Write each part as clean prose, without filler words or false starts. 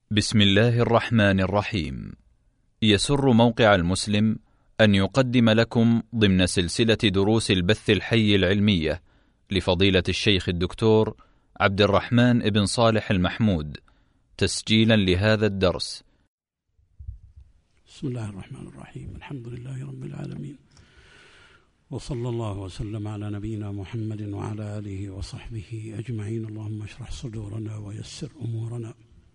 بسم الله الرحمن الرحيم. يسر موقع المسلم أن يقدم لكم ضمن سلسلة دروس البث الحي العلمية لفضيلة الشيخ الدكتور عبد الرحمن بن صالح المحمود تسجيلا لهذا الدرس. بسم الله الرحمن الرحيم. الحمد لله رب العالمين، وصلى الله وسلم على نبينا محمد وعلى آله وصحبه أجمعين. اللهم اشرح صدورنا ويسر أمورنا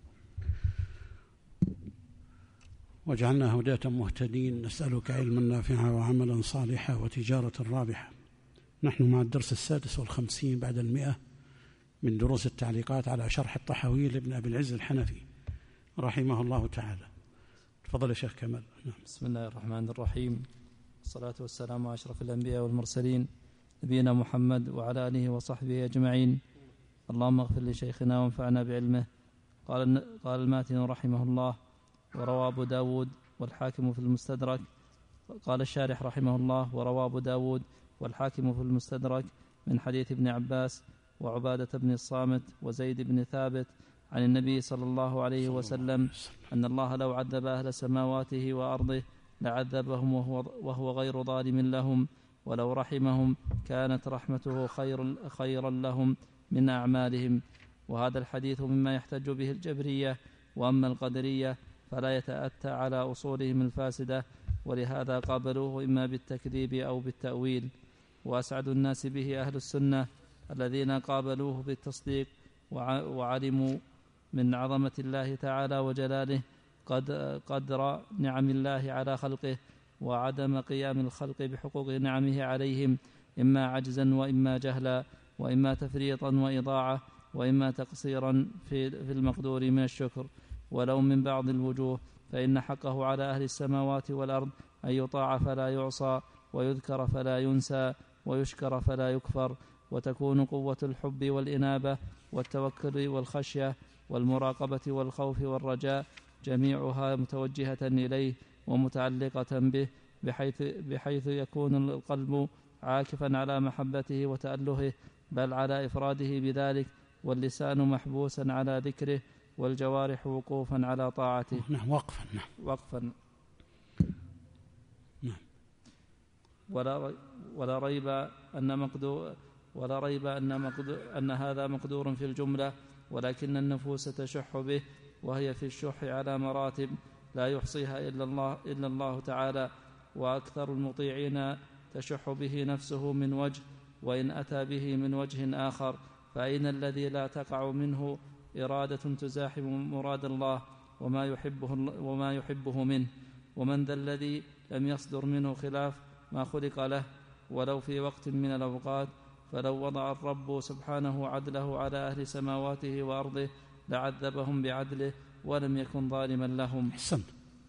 واجعلنا هداة مهتدين. نسألك علما نافعا وعملا صالحا وتجارة رابحة. نحن مع الدرس 56 بعد 100 من دروس التعليقات على شرح الطحاوي لابن أبي العز الحنفي رحمه الله تعالى. تفضل يا شيخ كمال. بسم الله الرحمن الرحيم، والصلاة والسلام على أشرف الأنبياء والمرسلين نبينا محمد وعلى آله وصحبه أجمعين. اللهم اغفر لشيخنا وانفعنا بعلمه. قال الماتن رحمه الله: وروى أبو داود والحاكم في المستدرك. قال الشارح رحمه الله: وروى أبو داود والحاكم في المستدرك من حديث ابن عباس وعبادة بن الصامت وزيد بن ثابت عن النبي صلى الله عليه وسلم أن الله لو عذب أهل سماواته وأرضه لعذبهم وهو غير ظالم لهم، ولو رحمهم كانت رحمته خيرا لهم من أعمالهم. وهذا الحديث مما يحتج به الجبرية، وأما القدرية فلا يتأتى على أصولهم الفاسدة، ولهذا قابلوه إما بالتكذيب أو بالتأويل. وأسعد الناس به أهل السنة الذين قابلوه بالتصديق وعلموا من عظمة الله تعالى وجلاله قدر نعم الله على خلقه، وعدم قيام الخلق بحقوق نعمه عليهم، إما عجزا وإما جهلا، وإما تفريطا وإضاعة، وإما تقصيرا في المقدور من الشكر. ولو من بعض الوجوه فإن حقه على أهل السماوات والأرض أن يطاع فلا يعصى، ويذكر فلا ينسى، ويشكر فلا يكفر. وتكون قوة الحب والإنابة والتوكل والخشية والمراقبة والخوف والرجاء جميعها متوجهة إليه ومتعلقة به، بحيث يكون القلب عاكفا على محبته وتألهه، بل على إفراده بذلك، واللسان محبوسا على ذكره، والجوارح وقوفا على طاعته. وقفا. ولا ريب أن هذا مقدور في الجملة، ولكن النفوس تشح به، وهي في الشح على مراتب لا يحصيها إلا الله تعالى. وأكثر المطيعين تشح به نفسه من وجه، وإن أتى به من وجه آخر فأين الذي لا تقع منه إرادة تزاحم مراد الله وما يحبه منه؟ ومن ذا الذي لم يصدر منه خلاف ما خلق له ولو في وقت من الأوقات؟ فلو وضع الرب سبحانه عدله على أهل سماواته وأرضه لعذبهم بعدله ولم يكن ظالما لهم. حسن.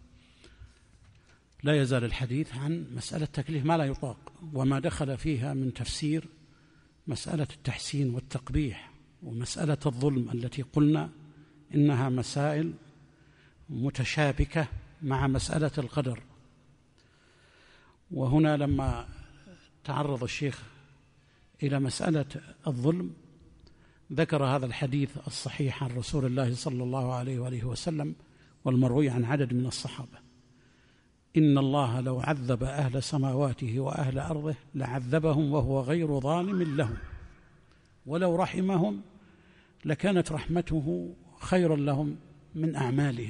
لا يزال الحديث عن مسألة تكليف ما لا يطاق، وما دخل فيها من تفسير مسألة التحسين والتقبيح، ومسألة الظلم التي قلنا إنها مسائل متشابكة مع مسألة القدر. وهنا لما تعرض الشيخ إلى مسألة الظلم ذكر هذا الحديث الصحيح عن رسول الله صلى الله عليه وآله وسلم والمروي عن عدد من الصحابة: إن الله لو عذب أهل سماواته وأهل أرضه لعذبهم وهو غير ظالم لهم، ولو رحمهم لكانت رحمته خيرا لهم من أعمالهم.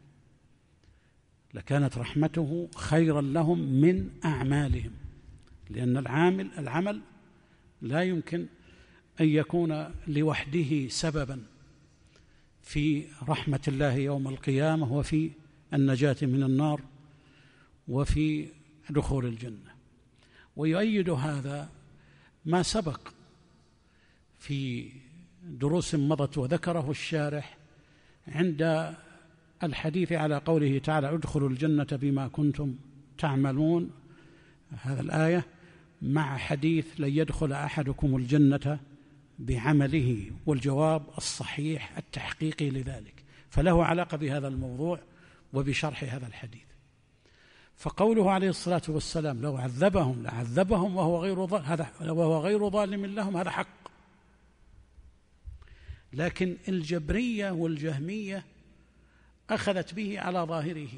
لكانت رحمته خيرا لهم من أعمالهم، لأن العمل لا يمكن أن يكون لوحده سببا في رحمة الله يوم القيامة وفي النجاة من النار وفي دخول الجنة. ويؤيد هذا ما سبق في دروس مضت وذكره الشارح عند الحديث على قوله تعالى: ادخلوا الجنة بما كنتم تعملون، هذا الآية مع حديث: لن يدخل أحدكم الجنة بعمله، والجواب الصحيح التحقيقي لذلك، فله علاقة بهذا الموضوع وبشرح هذا الحديث. فقوله عليه الصلاة والسلام: لو عذبهم لعذبهم وهو غير ظالم لهم، هذا حق. لكن الجبرية والجهمية أخذت به على ظاهره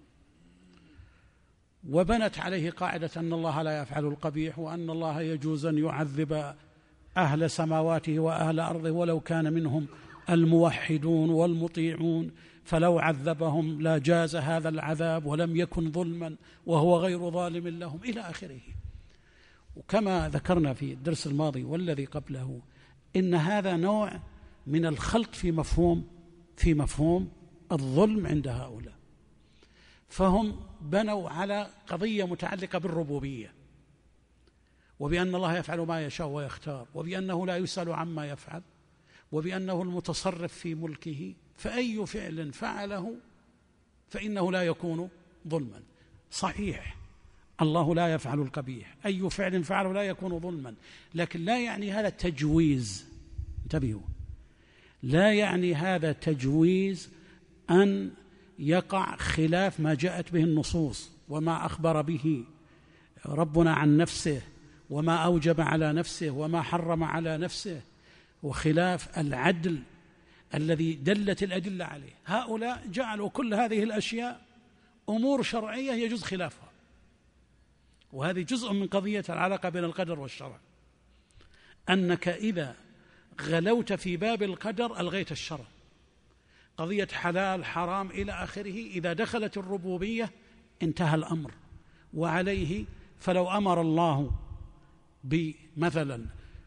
وبنت عليه قاعدة أن الله لا يفعل القبيح، وأن الله يجوز أن يعذب أهل سماواته وأهل أرضه ولو كان منهم الموحدون والمطيعون، فلو عذبهم لا جاز هذا العذاب ولم يكن ظلما وهو غير ظالم لهم إلى آخره. وكما ذكرنا في الدرس الماضي والذي قبله إن هذا نوع من الخلط في مفهوم الظلم عند هؤلاء، فهم بنوا على قضية متعلقة بالربوبية، وبأن الله يفعل ما يشاء ويختار، وبأنه لا يسأل عما يفعل، وبأنه المتصرف في ملكه، فأي فعل فعله فإنه لا يكون ظلما. صحيح الله لا يفعل القبيح، أي فعل فعله لا يكون ظلما، لكن لا يعني هذا تجويز، انتبهوا، لا يعني هذا تجويز أن يقع خلاف ما جاءت به النصوص وما أخبر به ربنا عن نفسه وما أوجب على نفسه وما حرم على نفسه، وخلاف العدل الذي دلت الأدلة عليه. هؤلاء جعلوا كل هذه الأشياء أمور شرعية يجوز خلافها، وهذه جزء من قضية العلاقة بين القدر والشرع، أنك إذا غلوت في باب القدر ألغيت الشرع، قضية حلال حرام إلى آخره. إذا دخلت الربوبية انتهى الأمر، وعليه فلو أمر الله بمثلا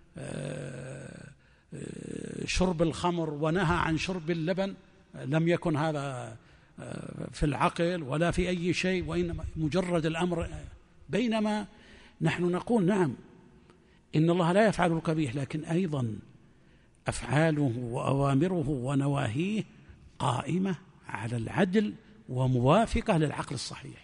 شرب الخمر ونهى عن شرب اللبن لم يكن هذا في العقل ولا في أي شيء، وإنما مجرد الأمر. بينما نحن نقول نعم إن الله لا يفعل القبيح، لكن أيضا أفعاله وأوامره ونواهيه قائمة على العدل وموافقة للعقل الصحيح.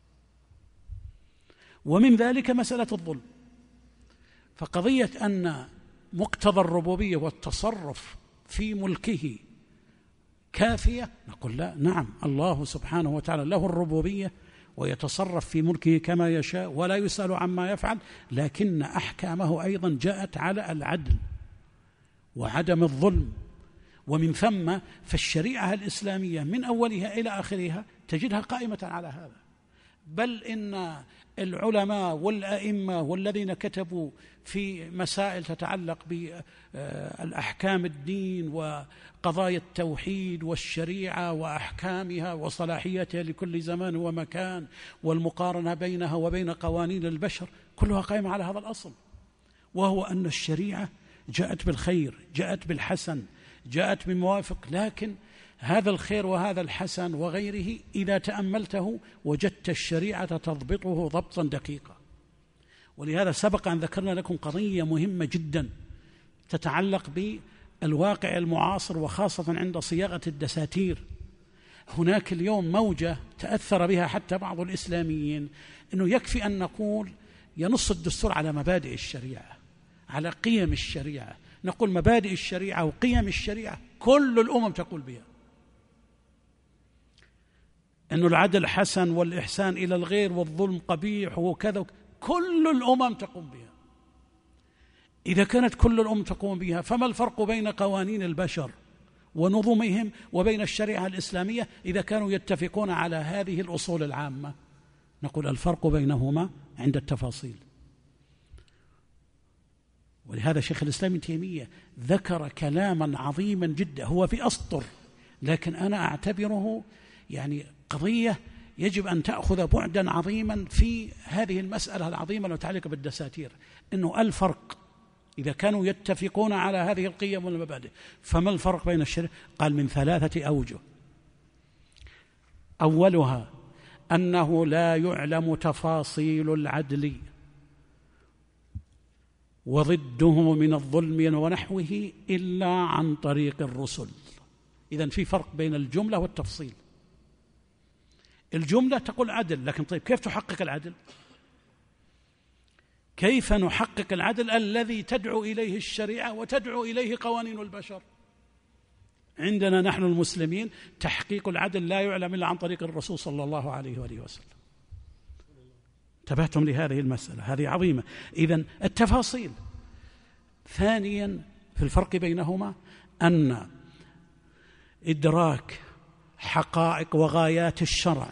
ومن ذلك مسألة الظلم، فقضية أن مقتضى الربوبية والتصرف في ملكه كافية، نقول لا، نعم الله سبحانه وتعالى له الربوبية ويتصرف في ملكه كما يشاء ولا يسأل عما يفعل، لكن أحكامه أيضا جاءت على العدل وعدم الظلم. ومن ثم فالشريعة الإسلامية من أولها إلى آخرها تجدها قائمة على هذا، بل إن العلماء والأئمة والذين كتبوا في مسائل تتعلق بالأحكام الدين وقضايا التوحيد والشريعة وأحكامها وصلاحيتها لكل زمان ومكان والمقارنة بينها وبين قوانين البشر، كلها قائمة على هذا الأصل، وهو أن الشريعة جاءت بالخير، جاءت بالحسن، جاءت بموافق، لكن هذا الخير وهذا الحسن وغيره إذا تأملته وجدت الشريعة تضبطه ضبطا دقيقا. ولهذا سبق أن ذكرنا لكم قضية مهمة جدا تتعلق بالواقع المعاصر، وخاصة عند صياغة الدساتير. هناك اليوم موجة تأثر بها حتى بعض الإسلاميين، أنه يكفي أن نقول ينص الدستور على مبادئ الشريعة، على قيم الشريعة. نقول مبادئ الشريعة وقيم الشريعة كل الأمم تقول بها، أن العدل حسن والإحسان إلى الغير والظلم قبيح وكذا، كل الأمم تقوم بها. إذا كانت كل الأمم تقوم بها، فما الفرق بين قوانين البشر ونظمهم وبين الشريعة الإسلامية إذا كانوا يتفقون على هذه الأصول العامة؟ نقول الفرق بينهما عند التفاصيل. ولهذا شيخ الإسلام ابن تيمية ذكر كلاما عظيما جدا، هو في أسطر، لكن أنا أعتبره يعني قضية يجب أن تأخذ بعدا عظيما في هذه المسألة العظيمة المتعلقة بالدساتير، إنه الفرق إذا كانوا يتفقون على هذه القيم والمبادئ، فما الفرق بين الشريعة؟ قال من 3 أوجه. أولها أنه لا يعلم تفاصيل العدل وضده من الظلم ونحوه إلا عن طريق الرسل. إذن في فرق بين الجملة والتفصيل. الجملة تقول عدل، لكن طيب كيف تحقق العدل؟ كيف نحقق العدل الذي تدعو إليه الشريعة وتدعو إليه قوانين البشر؟ عندنا نحن المسلمين تحقيق العدل لا يعلم إلا عن طريق الرسول صلى الله عليه وآله وسلم. انتبهتم لهذه المسألة؟ هذه عظيمة. إذن التفاصيل. ثانيا في الفرق بينهما أن إدراك حقائق وغايات الشرع،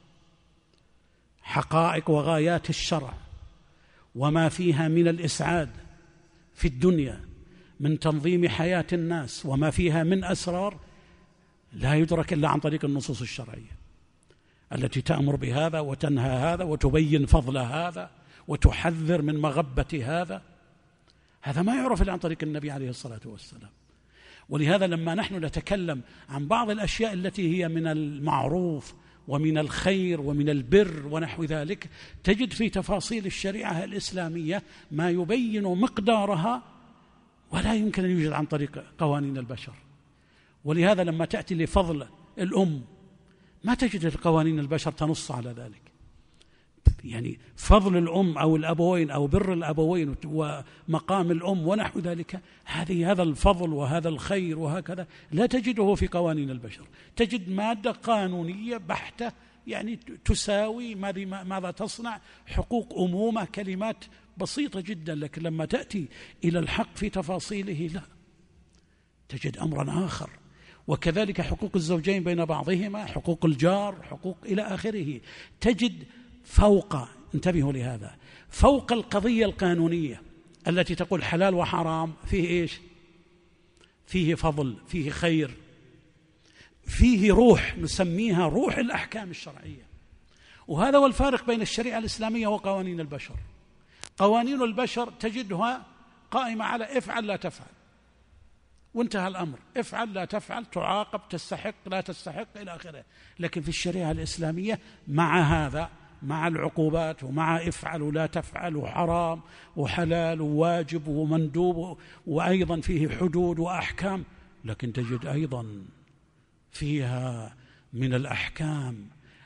حقائق وغايات الشرع وما فيها من الإسعاد في الدنيا من تنظيم حياة الناس وما فيها من أسرار، لا يدرك إلا عن طريق النصوص الشرعية التي تأمر بهذا وتنهى هذا وتبين فضل هذا وتحذر من مغبة هذا. هذا ما يعرف إلا عن طريق النبي عليه الصلاة والسلام. ولهذا لما نحن نتكلم عن بعض الأشياء التي هي من المعروف ومن الخير ومن البر ونحو ذلك، تجد في تفاصيل الشريعة الإسلامية ما يبين مقدارها ولا يمكن أن يوجد عن طريق قوانين البشر. ولهذا لما تأتي لفضل الأم ما تجد القوانين البشر تنص على ذلك. يعني فضل الأم أو الأبوين أو بر الأبوين ومقام الأم ونحو ذلك، هذا الفضل وهذا الخير وهكذا لا تجده في قوانين البشر. تجد مادة قانونية بحتة يعني تساوي ماذا تصنع، حقوق أمومة، كلمات بسيطة جدا. لكن لما تأتي إلى الحق في تفاصيله لا، تجد أمرا آخر. وكذلك حقوق الزوجين بين بعضهما، حقوق الجار، حقوق إلى آخره، تجد فوق، انتبهوا لهذا، فوق القضية القانونية التي تقول حلال وحرام، فيه إيش؟ فيه فضل، فيه خير، فيه روح نسميها روح الأحكام الشرعية. وهذا هو الفارق بين الشريعة الإسلامية وقوانين البشر. قوانين البشر تجدها قائمة على افعل لا تفعل وانتهى الأمر، افعل لا تفعل، تعاقب، تستحق لا تستحق إلى آخره. لكن في الشريعة الإسلامية مع هذا، مع العقوبات ومع افعل ولا تفعل وحرام وحلال وواجب ومندوب، وأيضا فيه حدود وأحكام، لكن تجد أيضا فيها من الأحكام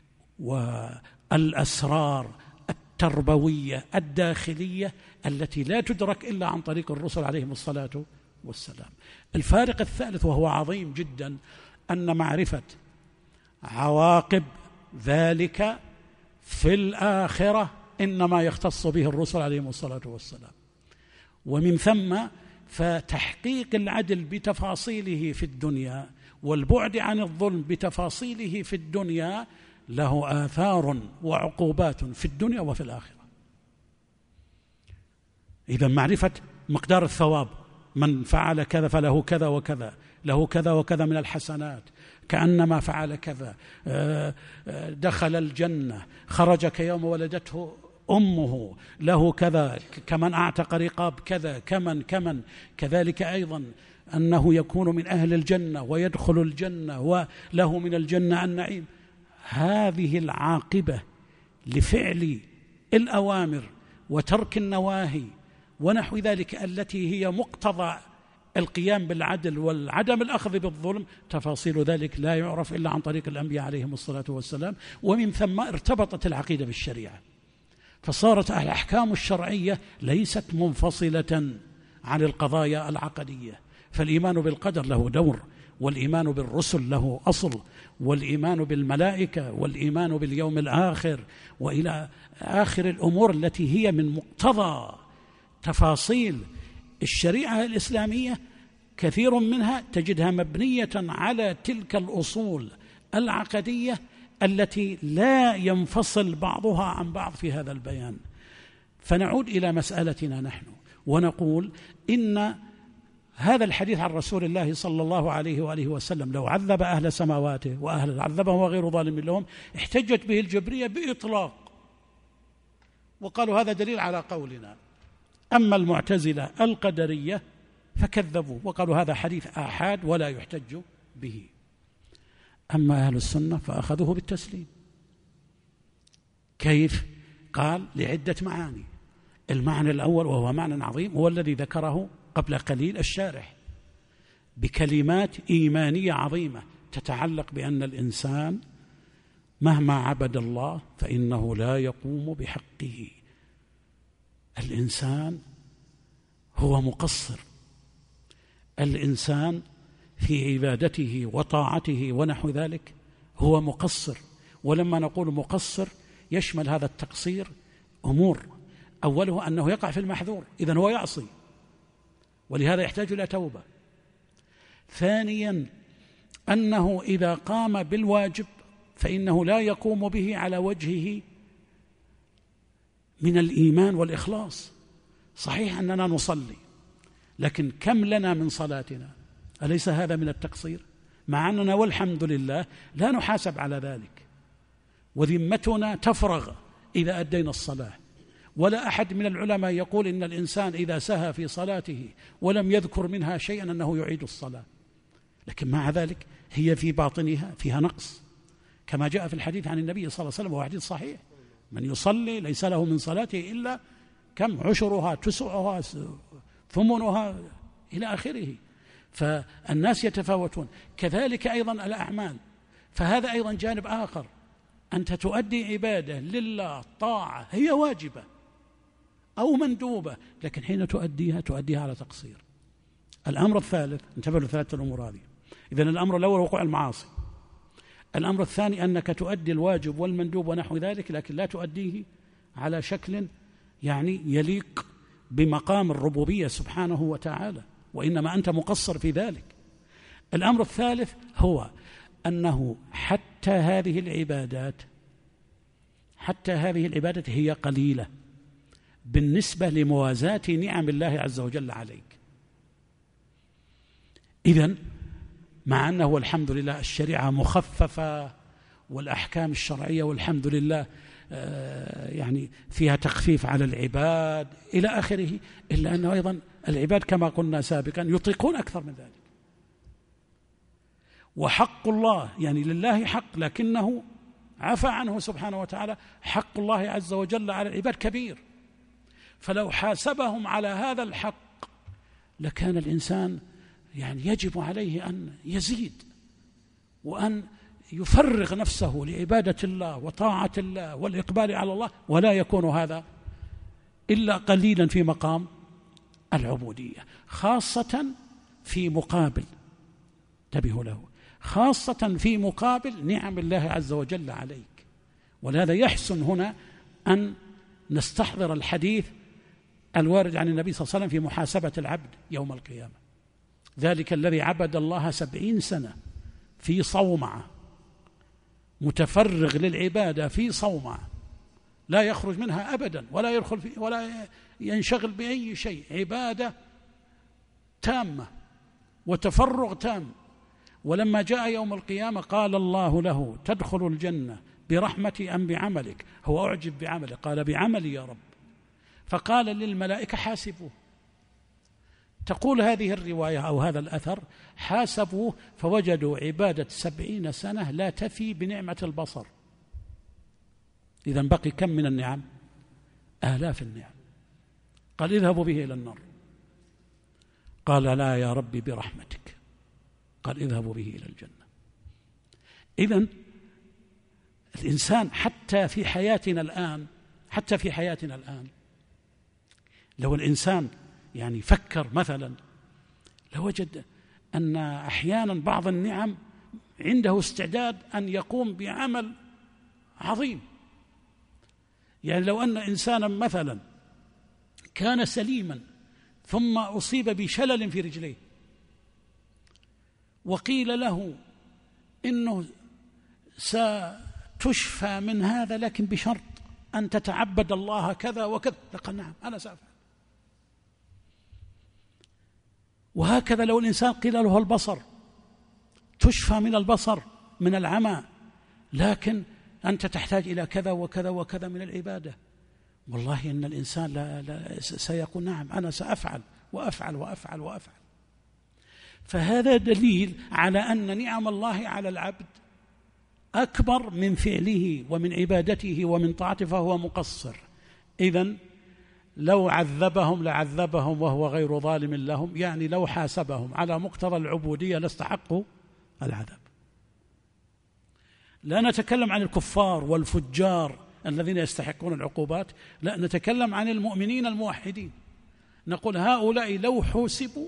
والأسرار التربوية الداخلية التي لا تدرك إلا عن طريق الرسل عليهم الصلاة والسلام. الفارق الثالث وهو عظيم جدا، أن معرفة عواقب ذلك في الآخرة إنما يختص به الرسل عليهم الصلاة والسلام. ومن ثم فتحقيق العدل بتفاصيله في الدنيا والبعد عن الظلم بتفاصيله في الدنيا له آثار وعقوبات في الدنيا وفي الآخرة. إذا معرفة مقدار الثواب، من فعل كذا فله كذا وكذا، له كذا وكذا من الحسنات، كأنما فعل كذا، دخل الجنة، خرج كيوم ولدته أمه، له كذا، كمن أعتق رقاب كذا، كمن كذلك أيضا أنه يكون من أهل الجنة ويدخل الجنة وله من الجنة النعيم. هذه العاقبة لفعل الأوامر وترك النواهي ونحو ذلك التي هي مقتضى القيام بالعدل والعدم الأخذ بالظلم، تفاصيل ذلك لا يعرف إلا عن طريق الأنبياء عليهم الصلاة والسلام. ومن ثم ارتبطت العقيدة بالشريعة، فصارت الأحكام الشرعية ليست منفصلة عن القضايا العقدية. فالإيمان بالقدر له دور، والإيمان بالرسل له أصل، والإيمان بالملائكة، والإيمان باليوم الآخر، وإلى آخر الأمور التي هي من مقتضى تفاصيل الشريعة الإسلامية. كثير منها تجدها مبنية على تلك الأصول العقدية التي لا ينفصل بعضها عن بعض في هذا البيان. فنعود إلى مسألتنا نحن ونقول إن هذا الحديث عن رسول الله صلى الله عليه وآله وسلم لو عذب أهل سماواته وأهل عذبهم وغير ظالم لهم، احتجت به الجبرية بإطلاق وقالوا هذا دليل على قولنا. أما المعتزلة القدرية فكذبوا وقالوا هذا حديث آحاد ولا يحتج به. أما أهل السنة فأخذوه بالتسليم. كيف؟ قال لعدة معاني. المعنى الأول وهو معنى عظيم هو الذي ذكره قبل قليل الشارح بكلمات إيمانية عظيمة تتعلق بأن الإنسان مهما عبد الله فإنه لا يقوم بحقه. الإنسان هو مقصر، الإنسان في عبادته وطاعته ونحو ذلك هو مقصر. ولما نقول مقصر يشمل هذا التقصير أمور، أوله أنه يقع في المحذور، إذن هو يعصي ولهذا يحتاج إلى توبة. ثانيا أنه إذا قام بالواجب فإنه لا يقوم به على وجهه من الإيمان والإخلاص. صحيح أننا نصلي، لكن كم لنا من صلاتنا؟ أليس هذا من التقصير؟ مع أننا والحمد لله لا نحاسب على ذلك، وذمتنا تفرغ إذا أدينا الصلاة. ولا أحد من العلماء يقول إن الإنسان إذا سهى في صلاته ولم يذكر منها شيئا أنه يعيد الصلاة، لكن مع ذلك هي في باطنها فيها نقص، كما جاء في الحديث عن النبي صلى الله عليه وسلم، وهو حديث صحيح: من يصلي ليس له من صلاته إلا كم عشرها، تسعها، ثمنها، إلى آخره. فالناس يتفاوتون. كذلك أيضا الأعمال، فهذا أيضا جانب آخر. أنت تؤدي عبادة لله، طاعة هي واجبة أو مندوبة، لكن حين تؤديها على تقصير. الأمر الثالث، انتبهوا لثلاثة الأمور هذه. إذن الأمر الأول وقوع المعاصي. الأمر الثاني أنك تؤدي الواجب والمندوب ونحو ذلك، لكن لا تؤديه على شكل يعني يليق بمقام الربوبية سبحانه وتعالى، وإنما أنت مقصر في ذلك. الأمر الثالث هو أنه حتى هذه العبادات هي قليلة بالنسبة لموازاة نعم الله عز وجل عليك. إذن مع أنه والحمد لله الشريعة مخففة، والأحكام الشرعية والحمد لله يعني فيها تخفيف على العباد إلى آخره، إلا أنه أيضا العباد كما قلنا سابقا يطيقون أكثر من ذلك. وحق الله يعني لله حق، لكنه عفى عنه سبحانه وتعالى. حق الله عز وجل على العباد كبير، فلو حاسبهم على هذا الحق لكان الإنسان يعني يجب عليه أن يزيد وأن يفرغ نفسه لعبادة الله وطاعة الله والإقبال على الله، ولا يكون هذا إلا قليلا في مقام العبودية، خاصة في مقابل، انتبهوا له، خاصة في مقابل نعم الله عز وجل عليك. ولهذا يحسن هنا أن نستحضر الحديث الوارد عن النبي صلى الله عليه وسلم في محاسبة العبد يوم القيامة: ذلك الذي عبد الله 70 سنة في صومعة، متفرغ للعبادة في صومعة، لا يخرج منها أبدا ولا يدخل ولا ينشغل بأي شيء، عبادة تامة وتفرغ تام. ولما جاء يوم القيامة قال الله له: تدخل الجنة برحمتي أم بعملك؟ هو أعجب بعمله، قال: بعملي يا رب. فقال للملائكة: حاسبوه. تقول هذه الرواية أو هذا الأثر: حاسبوه فوجدوا عبادة 70 سنة لا تفي بنعمة البصر. إذن بقي كم من النعم؟ آلاف النعم. قال: اذهبوا به إلى النار. قال: لا يا ربي برحمتك. قال: اذهبوا به إلى الجنة. إذن الإنسان حتى في حياتنا الآن لو الإنسان يعني فكر مثلا لوجد أن أحيانا بعض النعم عنده استعداد أن يقوم بعمل عظيم. يعني لو أن إنسانا مثلا كان سليما ثم أصيب بشلل في رجليه، وقيل له إنه ستشفى من هذا لكن بشرط أن تتعبد الله كذا وكذا، لقد نعم أنا سأفعل. وهكذا لو الإنسان قيل له البصر، تشفى من البصر من العمى، لكن أنت تحتاج إلى كذا وكذا وكذا من العبادة، والله إن الإنسان لا سيقول نعم أنا سأفعل وأفعل وأفعل وأفعل. فهذا دليل على أن نعم الله على العبد أكبر من فعله ومن عبادته ومن طاعته، فهو مقصر. إذن لو عذبهم لعذبهم وهو غير ظالم لهم، يعني لو حاسبهم على مقتضى العبودية لاستحقوا العذاب. لا نتكلم عن الكفار والفجار الذين يستحقون العقوبات، لا، نتكلم عن المؤمنين الموحدين. نقول هؤلاء لو حوسبوا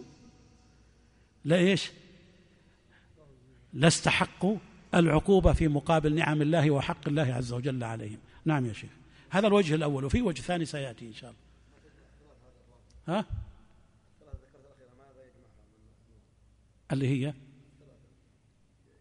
لاستحقوا العقوبة في مقابل نعم الله وحق الله عز وجل عليهم. نعم يا شيخ، هذا الوجه الأول، وفي وجه ثاني سيأتي إن شاء الله. ها؟ اللي هي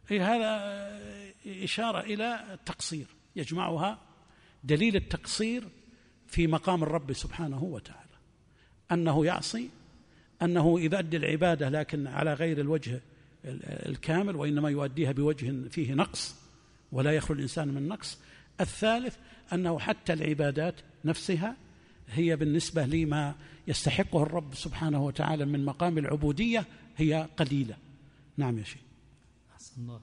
هذا إشارة إلى التقصير، يجمعها دليل التقصير في مقام الرب سبحانه وتعالى، أنه يعصي، أنه إذا أدى العبادة لكن على غير الوجه الكامل، وإنما يؤديها بوجه فيه نقص ولا يخلو الإنسان من نقص. الثالث أنه حتى العبادات نفسها هي بالنسبة لما يستحقه الرب سبحانه وتعالى من مقام العبودية هي قليلة. نعم يا شيخ. أحسن الله.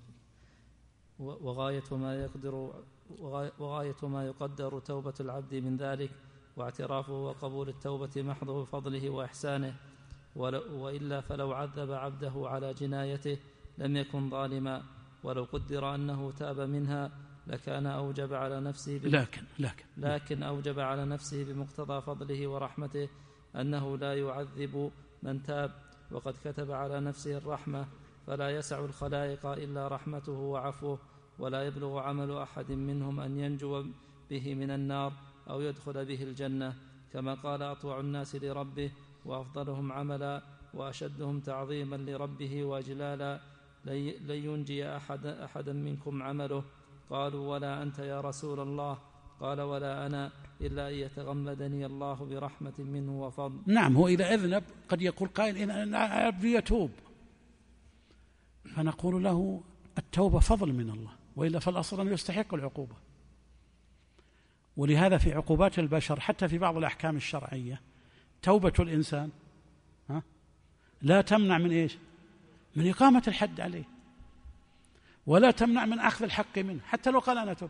وغاية ما يقدر توبة العبد من ذلك واعترافه وقبول التوبة محض بفضله وإحسانه، وإلا فلو عذب عبده على جنايته لم يكن ظالما، ولو قدر أنه تاب منها لكان أوجب على نفسه لكن أوجب على نفسه بمقتضى فضله ورحمته أنه لا يعذب من تاب، وقد كتب على نفسه الرحمة، فلا يسع الخلائق إلا رحمته وعفوه، ولا يبلغ عمل أحد منهم أن ينجو به من النار أو يدخل به الجنة، كما قال أطوع الناس لربه وأفضلهم عملا وأشدهم تعظيما لربه وإجلالا لن ينجي أحدا منكم عمله. قالوا ولا أنت يا رسول الله؟ قال ولا أنا إلا أن يتغمدني الله برحمة منه وفضل. نعم، هو إذا أذنب قد يقول قائل إن العبد يتوب، فنقول له التوبة فضل من الله، وإلا فالأصل أن يستحق العقوبة. ولهذا في عقوبات البشر حتى في بعض الأحكام الشرعية توبة الإنسان لا تمنع من إيش؟ من إقامة الحد عليه، ولا تمنع من أخذ الحق منه حتى لو قال أنا تبت.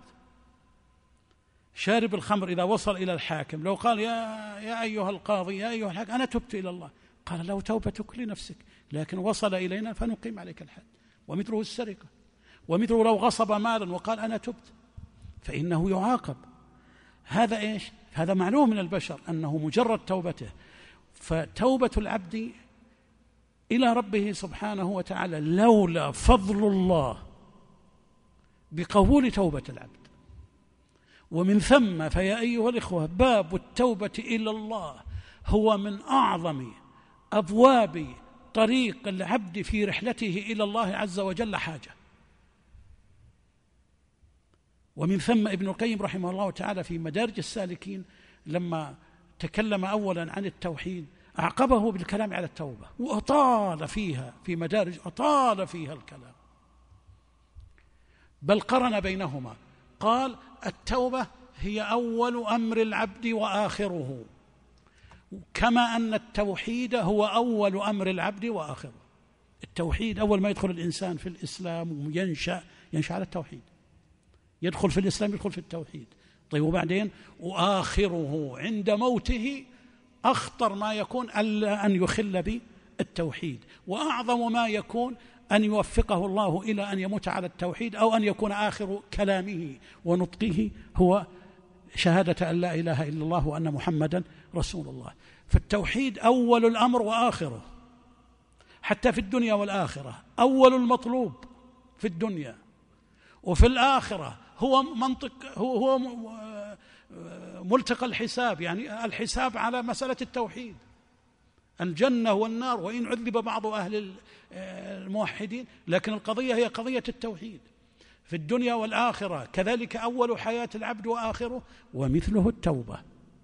شارب الخمر إذا وصل إلى الحاكم لو قال يا أيها القاضي يا أيها الحاكم أنا تبت إلى الله، قال له توبتك لنفسك، لكن وصل إلينا فنقيم عليك الحد. ومثله السرقة، ومثله لو غصب مالا وقال أنا تبت فإنه يعاقب. هذا إيش؟ هذا معلوم من البشر أنه مجرد توبته. فتوبة العبد إلى ربه سبحانه وتعالى لولا فضل الله بقبول توبة العبد، ومن ثم فيا أيها الإخوة باب التوبة إلى الله هو من أعظم أبواب طريق العبد في رحلته إلى الله عز وجل حاجة. ومن ثم ابن القيم رحمه الله تعالى في مدارج السالكين لما تكلم أولا عن التوحيد أعقبه بالكلام على التوبة، وأطال فيها في مدارج أطال فيها الكلام، بل قرن بينهما، قال التوبة هي أول أمر العبد وآخره، كما أن التوحيد هو أول أمر العبد وآخره. التوحيد أول ما يدخل الإنسان في الإسلام ينشأ على التوحيد، يدخل في الإسلام يدخل في التوحيد. طيب وبعدين وآخره عند موته أخطر ما يكون ألا أن يخل بالتوحيد، وأعظم ما يكون أن يوفقه الله إلى أن يموت على التوحيد، أو أن يكون آخر كلامه ونطقه هو شهادة أن لا إله إلا الله وأن محمدا رسول الله. فالتوحيد أول الأمر وآخره، حتى في الدنيا والآخرة أول المطلوب في الدنيا، وفي الآخرة هو ملتقى الحساب، يعني الحساب على مسألة التوحيد، الجنة والنار، وإن عذب بعض أهل الموحدين، لكن القضية هي قضية التوحيد في الدنيا والآخرة. كذلك أول حياة العبد وآخره، ومثله التوبة.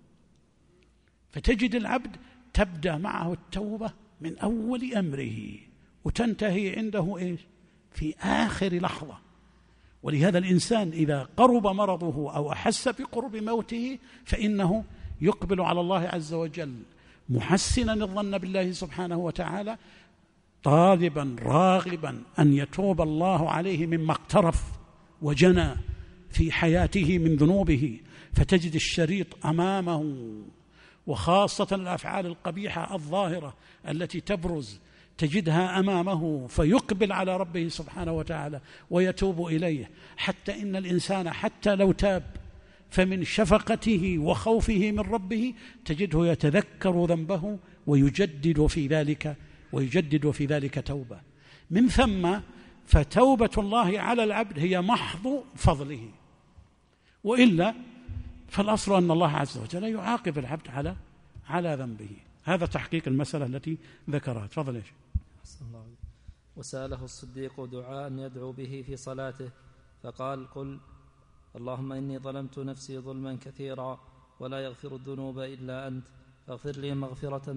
فتجد العبد تبدأ معه التوبة من أول أمره وتنتهي عنده إيش؟ في آخر لحظة. ولهذا الإنسان إذا قرب مرضه أو أحس بقرب موته فإنه يقبل على الله عز وجل محسنا الظن بالله سبحانه وتعالى، طالبا راغبا أن يتوب الله عليه مما اقترف وجنى في حياته من ذنوبه. فتجد الشريط أمامه، وخاصة الأفعال القبيحة الظاهرة التي تبرز تجدها أمامه، فيقبل على ربه سبحانه وتعالى ويتوب إليه. حتى إن الإنسان حتى لو تاب فمن شفقته وخوفه من ربه تجده يتذكر ذنبه ويجدد في ذلك توبة. من ثم فتوبة الله على العبد هي محض فضله، وإلا فالأصل أن الله عز وجل يعاقب العبد على ذنبه. هذا تحقيق المسألة التي ذكرها. تفضل يا شيخ. وسأله الصديق دعاء يدعو به في صلاته فقال قل اللهم إني ظلمت نفسي ظلما كثيرا ولا يغفر الذنوب إلا أنت فاغفر لي مغفرة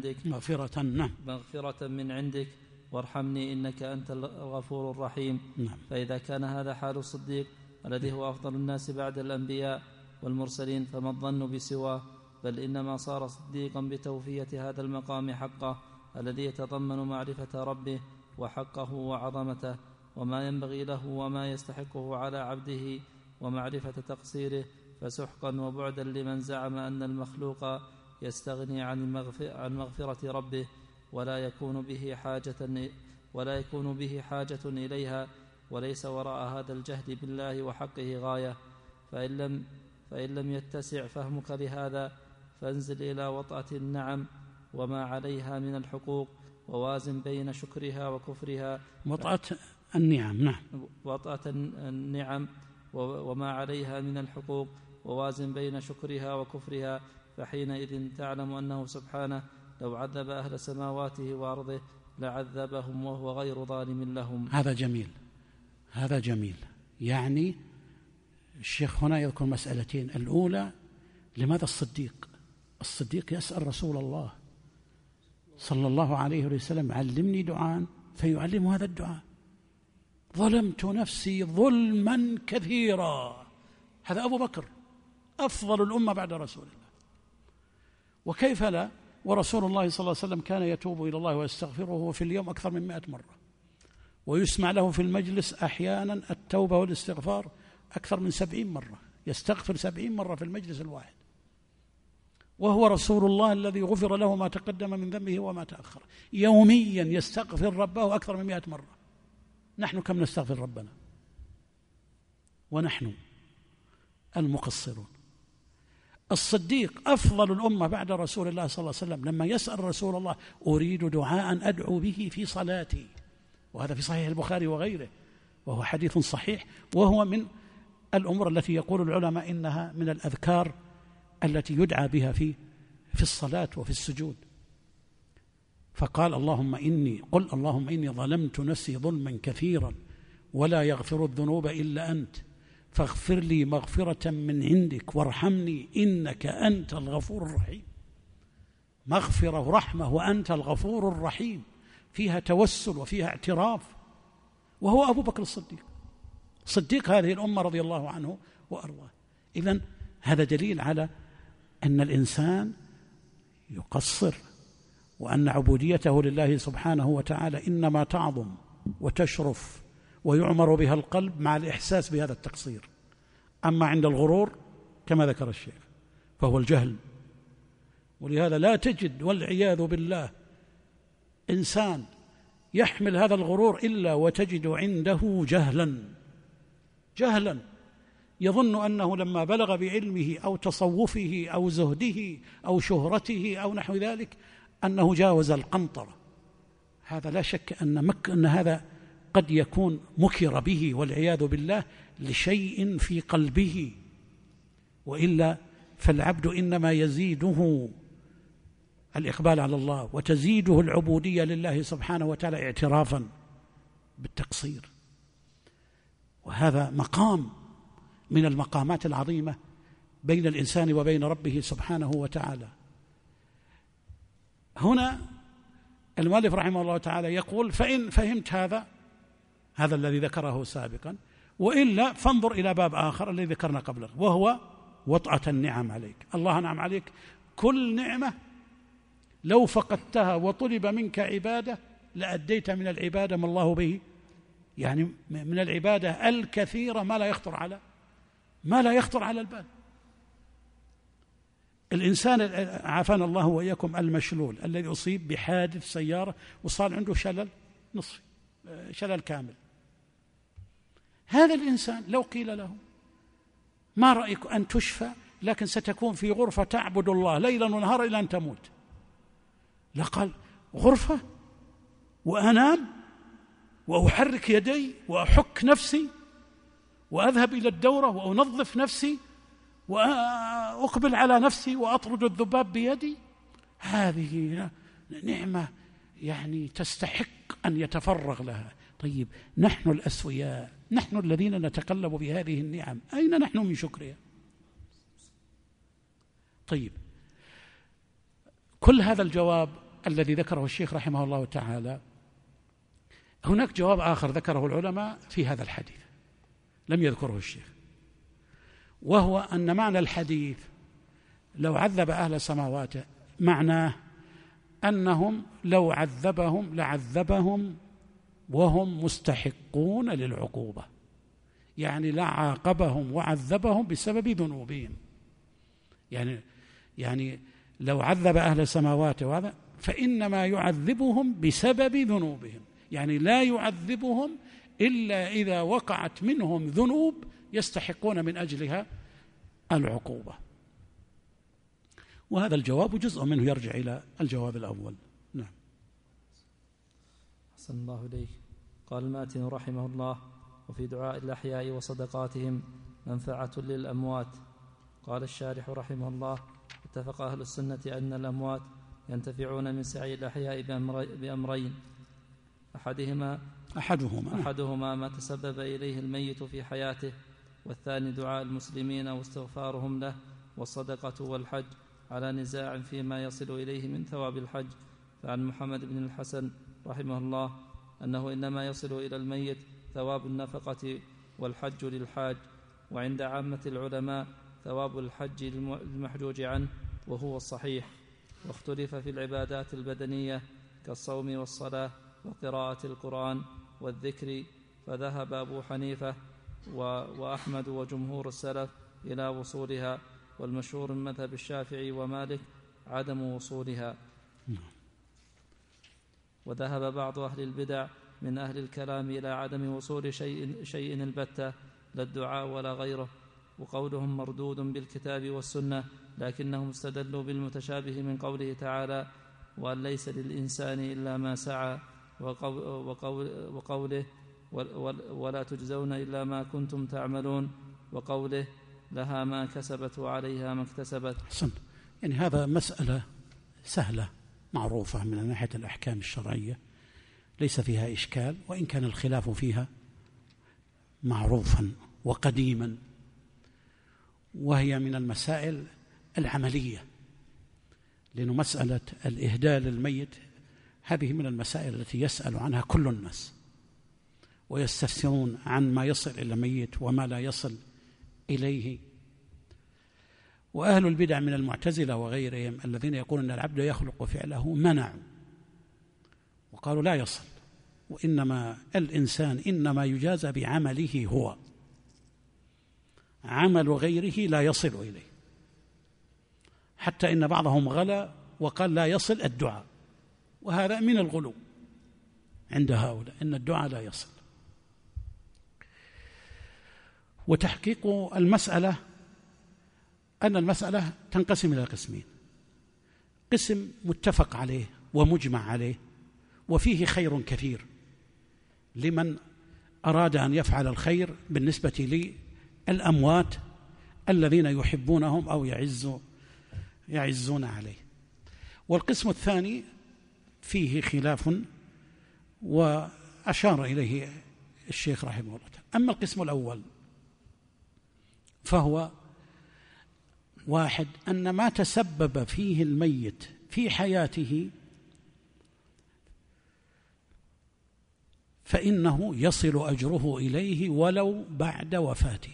من عندك وارحمني إنك أنت الغفور الرحيم. فإذا كان هذا حال الصديق الذي هو أفضل الناس بعد الأنبياء والمرسلين فما الظن بسواه، بل إنما صار صديقا بتوفية هذا المقام حقه الذي يتضمن معرفة ربه وحقه وعظمته وما ينبغي له وما يستحقه على عبده ومعرفة تقصيره، فسحقا وبعدا لمن زعم أن المخلوق يستغني عن مغفرة ربه ولا يكون به حاجة إليها، وليس وراء هذا الجهد بالله وحقه غاية. فإن لم يتسع فهمك لهذا فانزل إلى وطأة النعم وما عليها من الحقوق ووازن بين شكرها وكفرها. وطأة النعم، نعم، وطأة النعم وما عليها من الحقوق ووازن بين شكرها وكفرها، فحينئذ تعلم أنه سبحانه لو عذب أهل سماواته وأرضه لعذبهم وهو غير ظالم لهم. هذا جميل. يعني الشيخ هنا يذكر مسألتين. الأولى، لماذا الصديق يسأل رسول الله صلى الله عليه وسلم علمني دعاء فيعلم هذا الدعاء، ظلمت نفسي ظلما كثيرا. هذا أبو بكر أفضل الأمة بعد رسول الله، وكيف لا، ورسول الله صلى الله عليه وسلم كان يتوب إلى الله ويستغفره في اليوم أكثر من 100 مرة، ويسمع له في المجلس أحيانا التوبة والاستغفار أكثر من 70 مرة، يستغفر 70 مرة في المجلس الواحد، وهو رسول الله الذي غفر له ما تقدم من ذنبه وما تأخر، يوميا يستغفر ربه أكثر من 100 مرة. نحن كم نستغفر ربنا؟ ونحن المقصرون. الصديق أفضل الأمة بعد رسول الله صلى الله عليه وسلم لما يسأل رسول الله أريد دعاء أدعو به في صلاتي، وهذا في صحيح البخاري وغيره، وهو حديث صحيح، وهو من الأمور التي يقول العلماء إنها من الأذكار التي يدعى بها في الصلاة وفي السجود. فقال اللهم إني ظلمت نفسي ظلما كثيرا ولا يغفر الذنوب إلا أنت فاغفر لي مغفرة من عندك وارحمني إنك أنت الغفور الرحيم. مغفرة ورحمة وأنت الغفور الرحيم، فيها توسل وفيها اعتراف، وهو أبو بكر صديق هذه الأمة رضي الله عنه وأرضاه. إذن هذا دليل على أن الإنسان يقصر، وأن عبوديته لله سبحانه وتعالى إنما تعظم وتشرف ويعمر بها القلب مع الإحساس بهذا التقصير. أما عند الغرور كما ذكر الشيخ فهو الجهل، ولهذا لا تجد والعياذ بالله إنسان يحمل هذا الغرور إلا وتجد عنده جهلا يظن أنه لما بلغ بعلمه أو تصوفه أو زهده أو شهرته أو نحو ذلك أنه جاوز القنطرة. هذا لا شك أن هذا قد يكون مكر به والعياذ بالله لشيء في قلبه، وإلا فالعبد إنما يزيده الإقبال على الله وتزيده العبودية لله سبحانه وتعالى اعترافا بالتقصير. وهذا مقام من المقامات العظيمة بين الإنسان وبين ربه سبحانه وتعالى. هنا المؤلف رحمه الله تعالى يقول فإن فهمت هذا الذي ذكره سابقا، وإلا فانظر إلى باب آخر الذي ذكرنا قبله، وهو وطأة النعم عليك. الله نعم عليك كل نعمة لو فقدتها وطلب منك عبادة لأديت من العبادة ما الله به، يعني من العبادة الكثيرة ما لا يخطر على البال. الإنسان عافانا الله وإياكم المشلول الذي أصيب بحادث سيارة وصار عنده شلل نصفي، شلل كامل، هذا الإنسان لو قيل له ما رأيك أن تشفى لكن ستكون في غرفة تعبد الله ليلا ونهارا إلى أن تموت، لقال غرفة وأنام وأحرك يدي وأحك نفسي وأذهب إلى الدورة وأنظف نفسي وأقبل على نفسي وأطرد الذباب بيدي؟ هذه نعمة يعني تستحق أن يتفرغ لها. طيب نحن الأسوياء، نحن الذين نتقلب بهذه النعم، أين نحن من شكرها؟ طيب كل هذا الجواب الذي ذكره الشيخ رحمه الله تعالى، هناك جواب آخر ذكره العلماء في هذا الحديث لم يذكره الشيخ، وهو أن معنى الحديث لو عذب أهل سماواته معناه أنهم لو عذبهم لعذبهم وهم مستحقون للعقوبة، يعني لعاقبهم وعذبهم بسبب ذنوبهم. يعني لو عذب أهل السماوات وهذا فإنما يعذبهم بسبب ذنوبهم، يعني لا يعذبهم إلا إذا وقعت منهم ذنوب يستحقون من أجلها العقوبة. وهذا الجواب جزء منه يرجع إلى الجواب الأول. نعم. أحسن الله إليك. قال الماتن رحمه الله: وفي دعاء الأحياء وصدقاتهم منفعة للأموات. قال الشارح رحمه الله: اتفق أهل السنة أن الأموات ينتفعون من سعي الأحياء بأمرين: أحدهما ما تسبب إليه الميت في حياته، والثاني دعاء المسلمين واستغفارهم له، والصدقة والحج على نزاع فيما يصل إليه من ثواب الحج. فعن محمد بن الحسن رحمه الله أنه إنما يصل إلى الميت ثواب النفقة والحج للحاج، وعند عامة العلماء ثواب الحج للمحجوج عنه، وهو الصحيح. واختلف في العبادات البدنية كالصوم والصلاة وقراءة القرآن والذكر، فذهب أبو حنيفة وأحمد وجمهور السلف إلى وصولها، والمشهور من مذهب الشافعي ومالك عدم وصولها. وذهب بعض أهل البدع من أهل الكلام إلى عدم وصول شيء البتة، لا الدعاء ولا غيره، وقولهم مردود بالكتاب والسنة، لكنهم استدلوا بالمتشابه من قوله تعالى: وأن ليس للإنسان إلا ما سعى، وقوله ولا تجزون إلا ما كنتم تعملون، وقوله لها ما كسبت وعليها ما اكتسبت. يعني هذا مسألة سهلة معروفة من ناحية الأحكام الشرعية، ليس فيها إشكال، وإن كان الخلاف فيها معروفا وقديما، وهي من المسائل العملية، لأن مسألة الإهداء للميت هذه من المسائل التي يسأل عنها كل الناس، ويستفسرون عن ما يصل إلى الميت وما لا يصل إليه. وأهل البدع من المعتزلة وغيرهم الذين يقولون أن العبد يخلق فعله منعوا وقالوا لا يصل، وإنما الإنسان إنما يجازى بعمله هو، عمل غيره لا يصل إليه. حتى إن بعضهم غلا وقال لا يصل الدعاء، وهذا من الغلو عند هؤلاء، إن الدعاء لا يصل. وتحقيق المسألة أن المسألة تنقسم إلى قسمين: قسم متفق عليه ومجمع عليه وفيه خير كثير لمن أراد أن يفعل الخير بالنسبة للأموات الذين يحبونهم أو يعزون عليه. والقسم الثاني فيه خلاف وأشار إليه الشيخ رحمه الله تعالى. أما القسم الأول فهو واحد: أن ما تسبب فيه الميت في حياته فإنه يصل أجره إليه ولو بعد وفاته،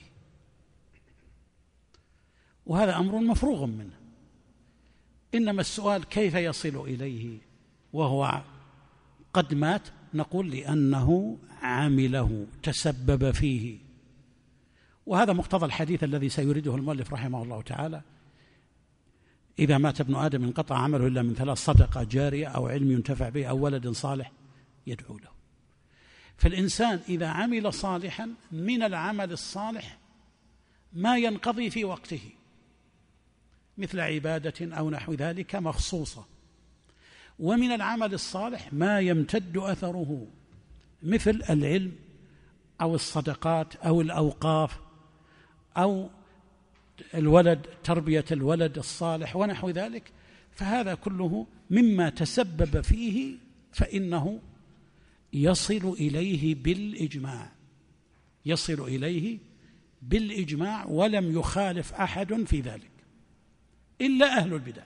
وهذا أمر مفروغ منه. إنما السؤال كيف يصل إليه وهو قد مات؟ نقول لأنه عمله، تسبب فيه، وهذا مقتضى الحديث الذي سيريده المؤلف رحمه الله تعالى: إذا مات ابن آدم انقطع عمله إلا من ثلاث: صدقة جارية أو علم ينتفع به أو ولد صالح يدعو له. فالإنسان إذا عمل صالحا من العمل الصالح ما ينقضي في وقته، مثل عبادة أو نحو ذلك مخصوصة، ومن العمل الصالح ما يمتد أثره، مثل العلم أو الصدقات أو الأوقاف أو الولد، تربية الولد الصالح ونحو ذلك. فهذا كله مما تسبب فيه فإنه يصل إليه بالإجماع، يصل إليه بالإجماع، ولم يخالف أحد في ذلك إلا أهل البدع.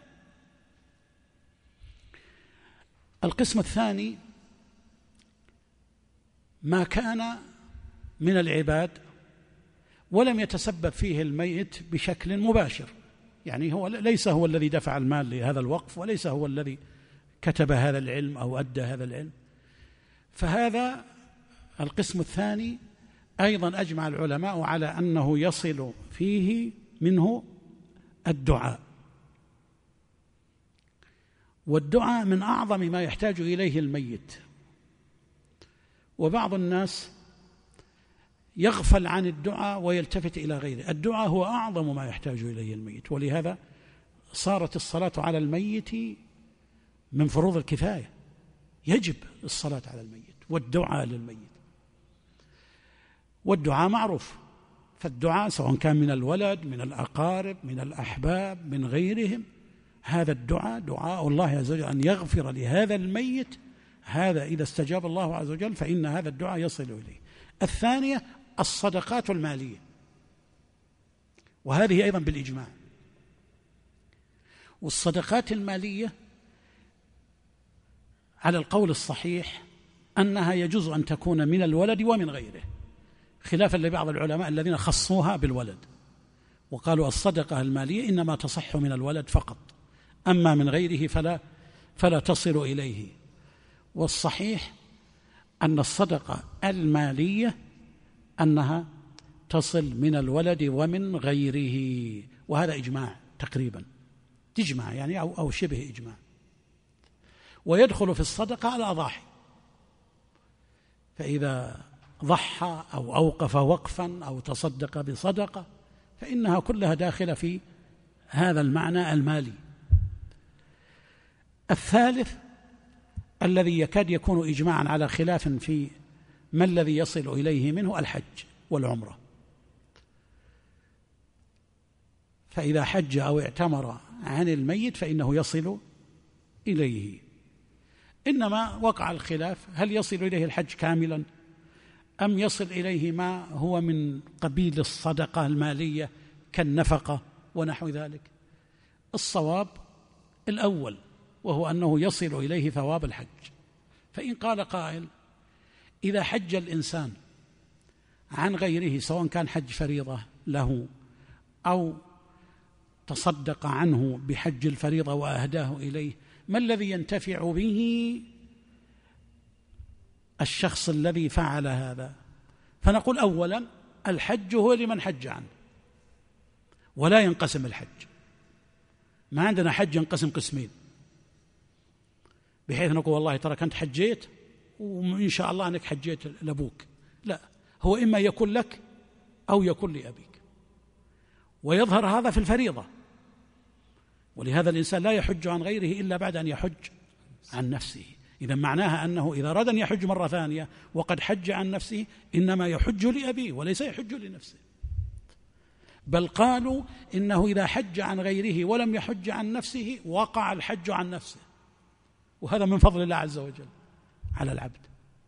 القسم الثاني ما كان من العباد ولم يتسبب فيه الميت بشكل مباشر، يعني هو ليس هو الذي دفع المال لهذا الوقف، وليس هو الذي كتب هذا العلم أو أدى هذا العلم، فهذا القسم الثاني أيضا أجمع العلماء على أنه يصل فيه منه الدعاء، والدعاء من أعظم ما يحتاج إليه الميت. وبعض الناس يغفل عن الدعاء ويلتفت إلى غيره. الدعاء هو أعظم ما يحتاج إليه الميت، ولهذا صارت الصلاة على الميت من فروض الكفاية، يجب الصلاة على الميت والدعاء للميت. والدعاء معروف، فالدعاء سواء كان من الولد، من الأقارب، من الأحباب، من غيرهم، هذا الدعاء دعاء الله عز وجل أن يغفر لهذا الميت، هذا إذا استجاب الله عز وجل فإن هذا الدعاء يصل إليه. الثانية الصدقات المالية، وهذه أيضا بالإجماع. والصدقات المالية على القول الصحيح أنها يجوز أن تكون من الولد ومن غيره، خلافا لبعض العلماء الذين خصوها بالولد وقالوا الصدقة المالية إنما تصح من الولد فقط، أما من غيره فلا تصل إليه. والصحيح أن الصدقة المالية أنها تصل من الولد ومن غيره، وهذا إجماع تقريبا، تجمع يعني أو شبه إجماع. ويدخل في الصدقة الأضاحي، فإذا ضحى أو أوقف وقفا أو تصدق بصدقة فإنها كلها داخلة في هذا المعنى المالي. الثالث الذي يكاد يكون إجماعا على خلاف في ما الذي يصل إليه منه الحج والعمرة، فإذا حج أو اعتمر عن الميت فإنه يصل إليه. إنما وقع الخلاف هل يصل إليه الحج كاملا أم يصل إليه ما هو من قبيل الصدقة المالية كالنفقة ونحو ذلك. الصواب الأول، وهو أنه يصل إليه ثواب الحج. فإن قال قائل إذا حج الإنسان عن غيره سواء كان حج فريضة له أو تصدق عنه بحج الفريضة وأهداه إليه، ما الذي ينتفع به الشخص الذي فعل هذا؟ فنقول أولا الحج هو لمن حج عنه، ولا ينقسم الحج. ما عندنا حج ينقسم قسمين بحيث نقول والله ترى كنت حجيت وإن شاء الله أنك حجيت لأبوك، لا، هو إما يكون لك أو يكون لأبيك، ويظهر هذا في الفريضة. ولهذا الإنسان لا يحج عن غيره إلا بعد أن يحج عن نفسه. إذا معناها أنه إذا أراد أن يحج مرة ثانية وقد حج عن نفسه إنما يحج لأبيه وليس يحج لنفسه. بل قالوا إنه إذا حج عن غيره ولم يحج عن نفسه وقع الحج عن نفسه، وهذا من فضل الله عز وجل على العبد.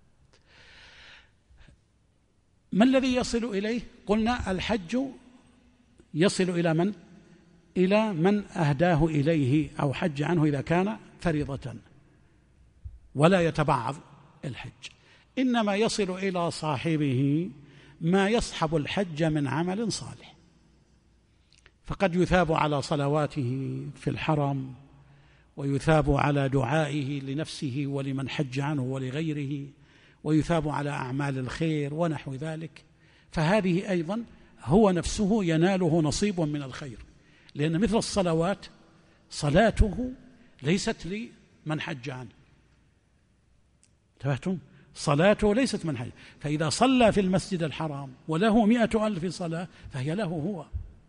ما الذي يصل إليه؟ قلنا الحج يصل إلى من؟ إلى من أهداه إليه أو حج عنه إذا كان فريضة، ولا يتبعض الحج. إنما يصل إلى صاحبه ما يصحب الحج من عمل صالح، فقد يثاب على صلواته في الحرم، ويثاب على دعائه لنفسه ولمن حج عنه ولغيره، ويثاب على أعمال الخير ونحو ذلك. فهذه أيضا هو نفسه يناله نصيب من الخير، لأن مثل الصلوات صلاته ليست لمن حج عنه، انتبهتم؟ صلاته ليست من حج، فإذا صلى في المسجد الحرام وله 100,000 صلاة فهي له هو.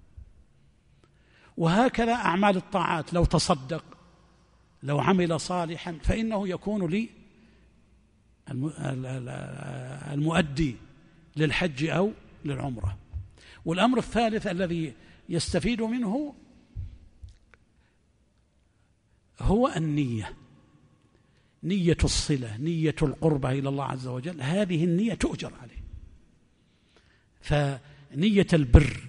وهكذا أعمال الطاعات، لو تصدق، لو عمل صالحا، فإنه يكون لي المؤدي للحج أو للعمرة. والأمر الثالث الذي يستفيد منه هو النية. نية الصلة، نية القربة إلى الله عز وجل، هذه النية تؤجر عليه. فنية البر،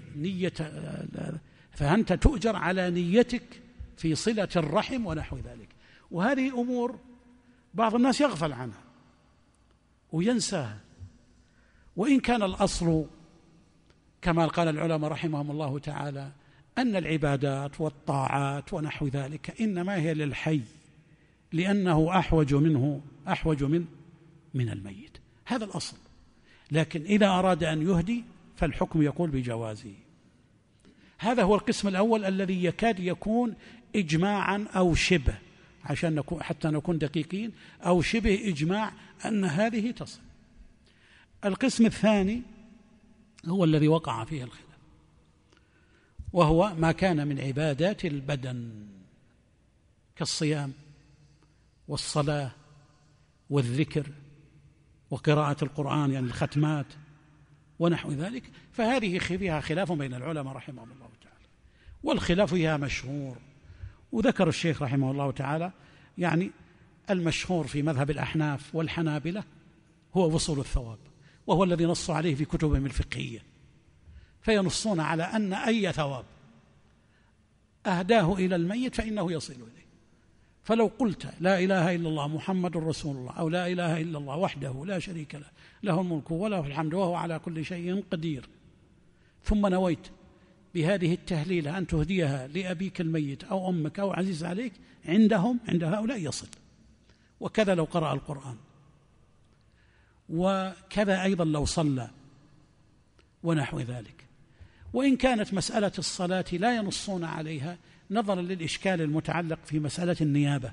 فأنت تؤجر على نيتك في صلة الرحم ونحو ذلك. وهذه أمور بعض الناس يغفل عنها وينساها، وإن كان الأصل كما قال العلماء رحمهم الله تعالى أن العبادات والطاعات ونحو ذلك إنما هي للحي، لأنه أحوج من الميت، هذا الأصل. لكن إذا أراد أن يهدي فالحكم يقول بجوازه. هذا هو القسم الأول الذي يكاد يكون إجماعا أو شبه، عشان حتى نكون دقيقين، أو شبه إجماع أن هذه تصل. القسم الثاني هو الذي وقع فيه الخلاف، وهو ما كان من عبادات البدن كالصيام والصلاة والذكر وقراءة القرآن، يعني الختمات ونحو ذلك، فهذه فيها خلاف بين العلماء رحمهم الله تعالى، والخلاف فيها مشهور. وذكر الشيخ رحمه الله تعالى يعني المشهور في مذهب الأحناف والحنابلة هو وصول الثواب، وهو الذي نصوا عليه في كتبهم الفقهية، فينصون على أن أي ثواب أهداه إلى الميت فإنه يصل إليه. فلو قلت لا إله إلا الله محمد رسول الله، أو لا إله إلا الله وحده لا شريك له، له الملك وله الحمد وهو على كل شيء قدير، ثم نويت بهذه التهليلة أن تهديها لأبيك الميت أو أمك أو عزيز عليك، عند هؤلاء يصل. وكذا لو قرأ القرآن، وكذا أيضا لو صلى ونحو ذلك. وإن كانت مسألة الصلاة لا ينصون عليها نظرا للإشكال المتعلق في مسألة النيابة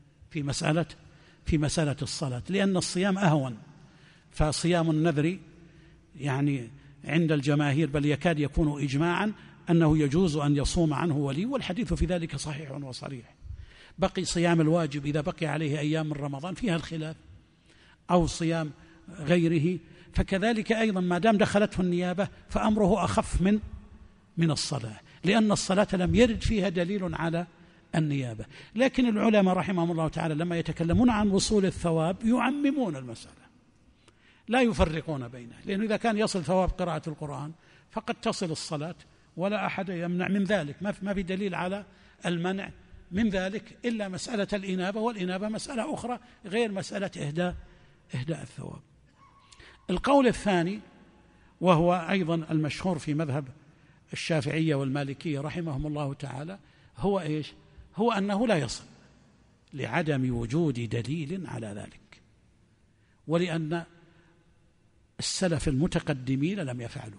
في مسألة الصلاة، لأن الصيام أهون، فصيام النذر يعني عند الجماهير بل يكاد يكون إجماعا أنه يجوز أن يصوم عنه ولي، والحديث في ذلك صحيح وصريح. بقي صيام الواجب إذا بقي عليه أيام من رمضان فيها الخلاف، أو صيام غيره، فكذلك أيضا ما دام دخلته النيابة فأمره أخف من الصلاة، لأن الصلاة لم يرد فيها دليل على النيابة. لكن العلماء رحمهم الله تعالى لما يتكلمون عن وصول الثواب يعممون المسألة، لا يفرقون بينه، لأنه إذا كان يصل ثواب قراءة القرآن فقد تصل الصلاة ولا أحد يمنع من ذلك، ما في دليل على المنع من ذلك إلا مسألة الإنابة، والإنابة مسألة أخرى غير مسألة إهداء الثواب. القول الثاني وهو أيضا المشهور في مذهب الشافعية والمالكية رحمهم الله تعالى هو إيش؟ هو أنه لا يصل لعدم وجود دليل على ذلك، ولأن السلف المتقدمين لم يفعلوا،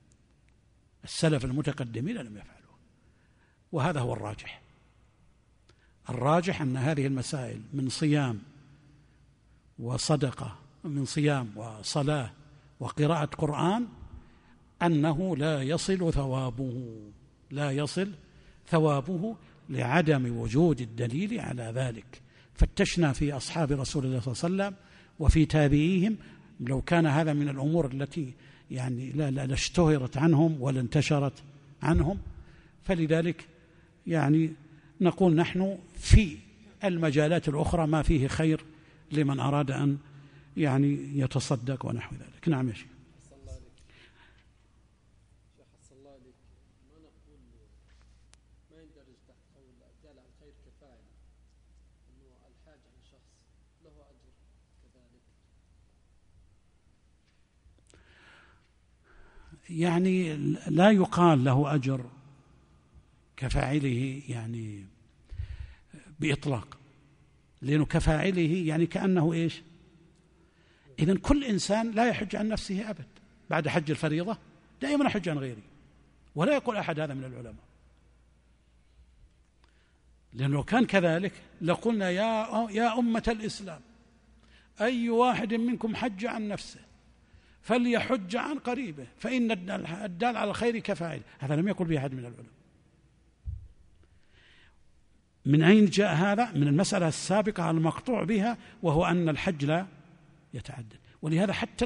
وهذا هو الراجح أن هذه المسائل من صيام وصدقة، من صيام وصلاة وقراءة قرآن، أنه لا يصل ثوابه لعدم وجود الدليل على ذلك. فتشنا في أصحاب رسول الله صلى الله عليه وسلم وفي تابعيهم، لو كان هذا من الأمور التي يعني لا اشتهرت عنهم ولا انتشرت عنهم، فلذلك يعني نقول نحن في المجالات الأخرى ما فيه خير لمن أراد أن يعني يتصدق ونحو ذلك. نعم يا شيخ. يعني لا يقال له أجر كفاعله يعني بإطلاق، لأنه كفاعله يعني كأنه إيش؟ إذن كل إنسان لا يحج عن نفسه أبد، بعد حج الفريضة دائما يحج عن غيره، ولا يقول أحد هذا من العلماء، لأنه كان كذلك لقلنا يا أمة الإسلام أي واحد منكم حج عن نفسه فليحج عن قريبه فإن الدال على الخير كفاعل. هذا لم يقل به أحد من العلماء. من أين جاء هذا؟ من المسألة السابقة المقطوع بها، وهو أن الحج لا يتعدد. ولهذا حتى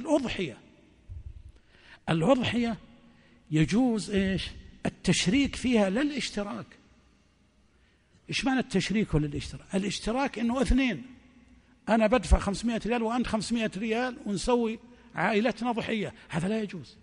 الأضحية يجوز إيش؟ التشريك فيها لا الاشتراك. إيش معنى التشريك ولا الاشتراك؟ الاشتراك إنه اثنين، أنا بدفع 500 ريال وأنت 500 ريال ونسوي عائلتنا ضحية، هذا لا يجوز.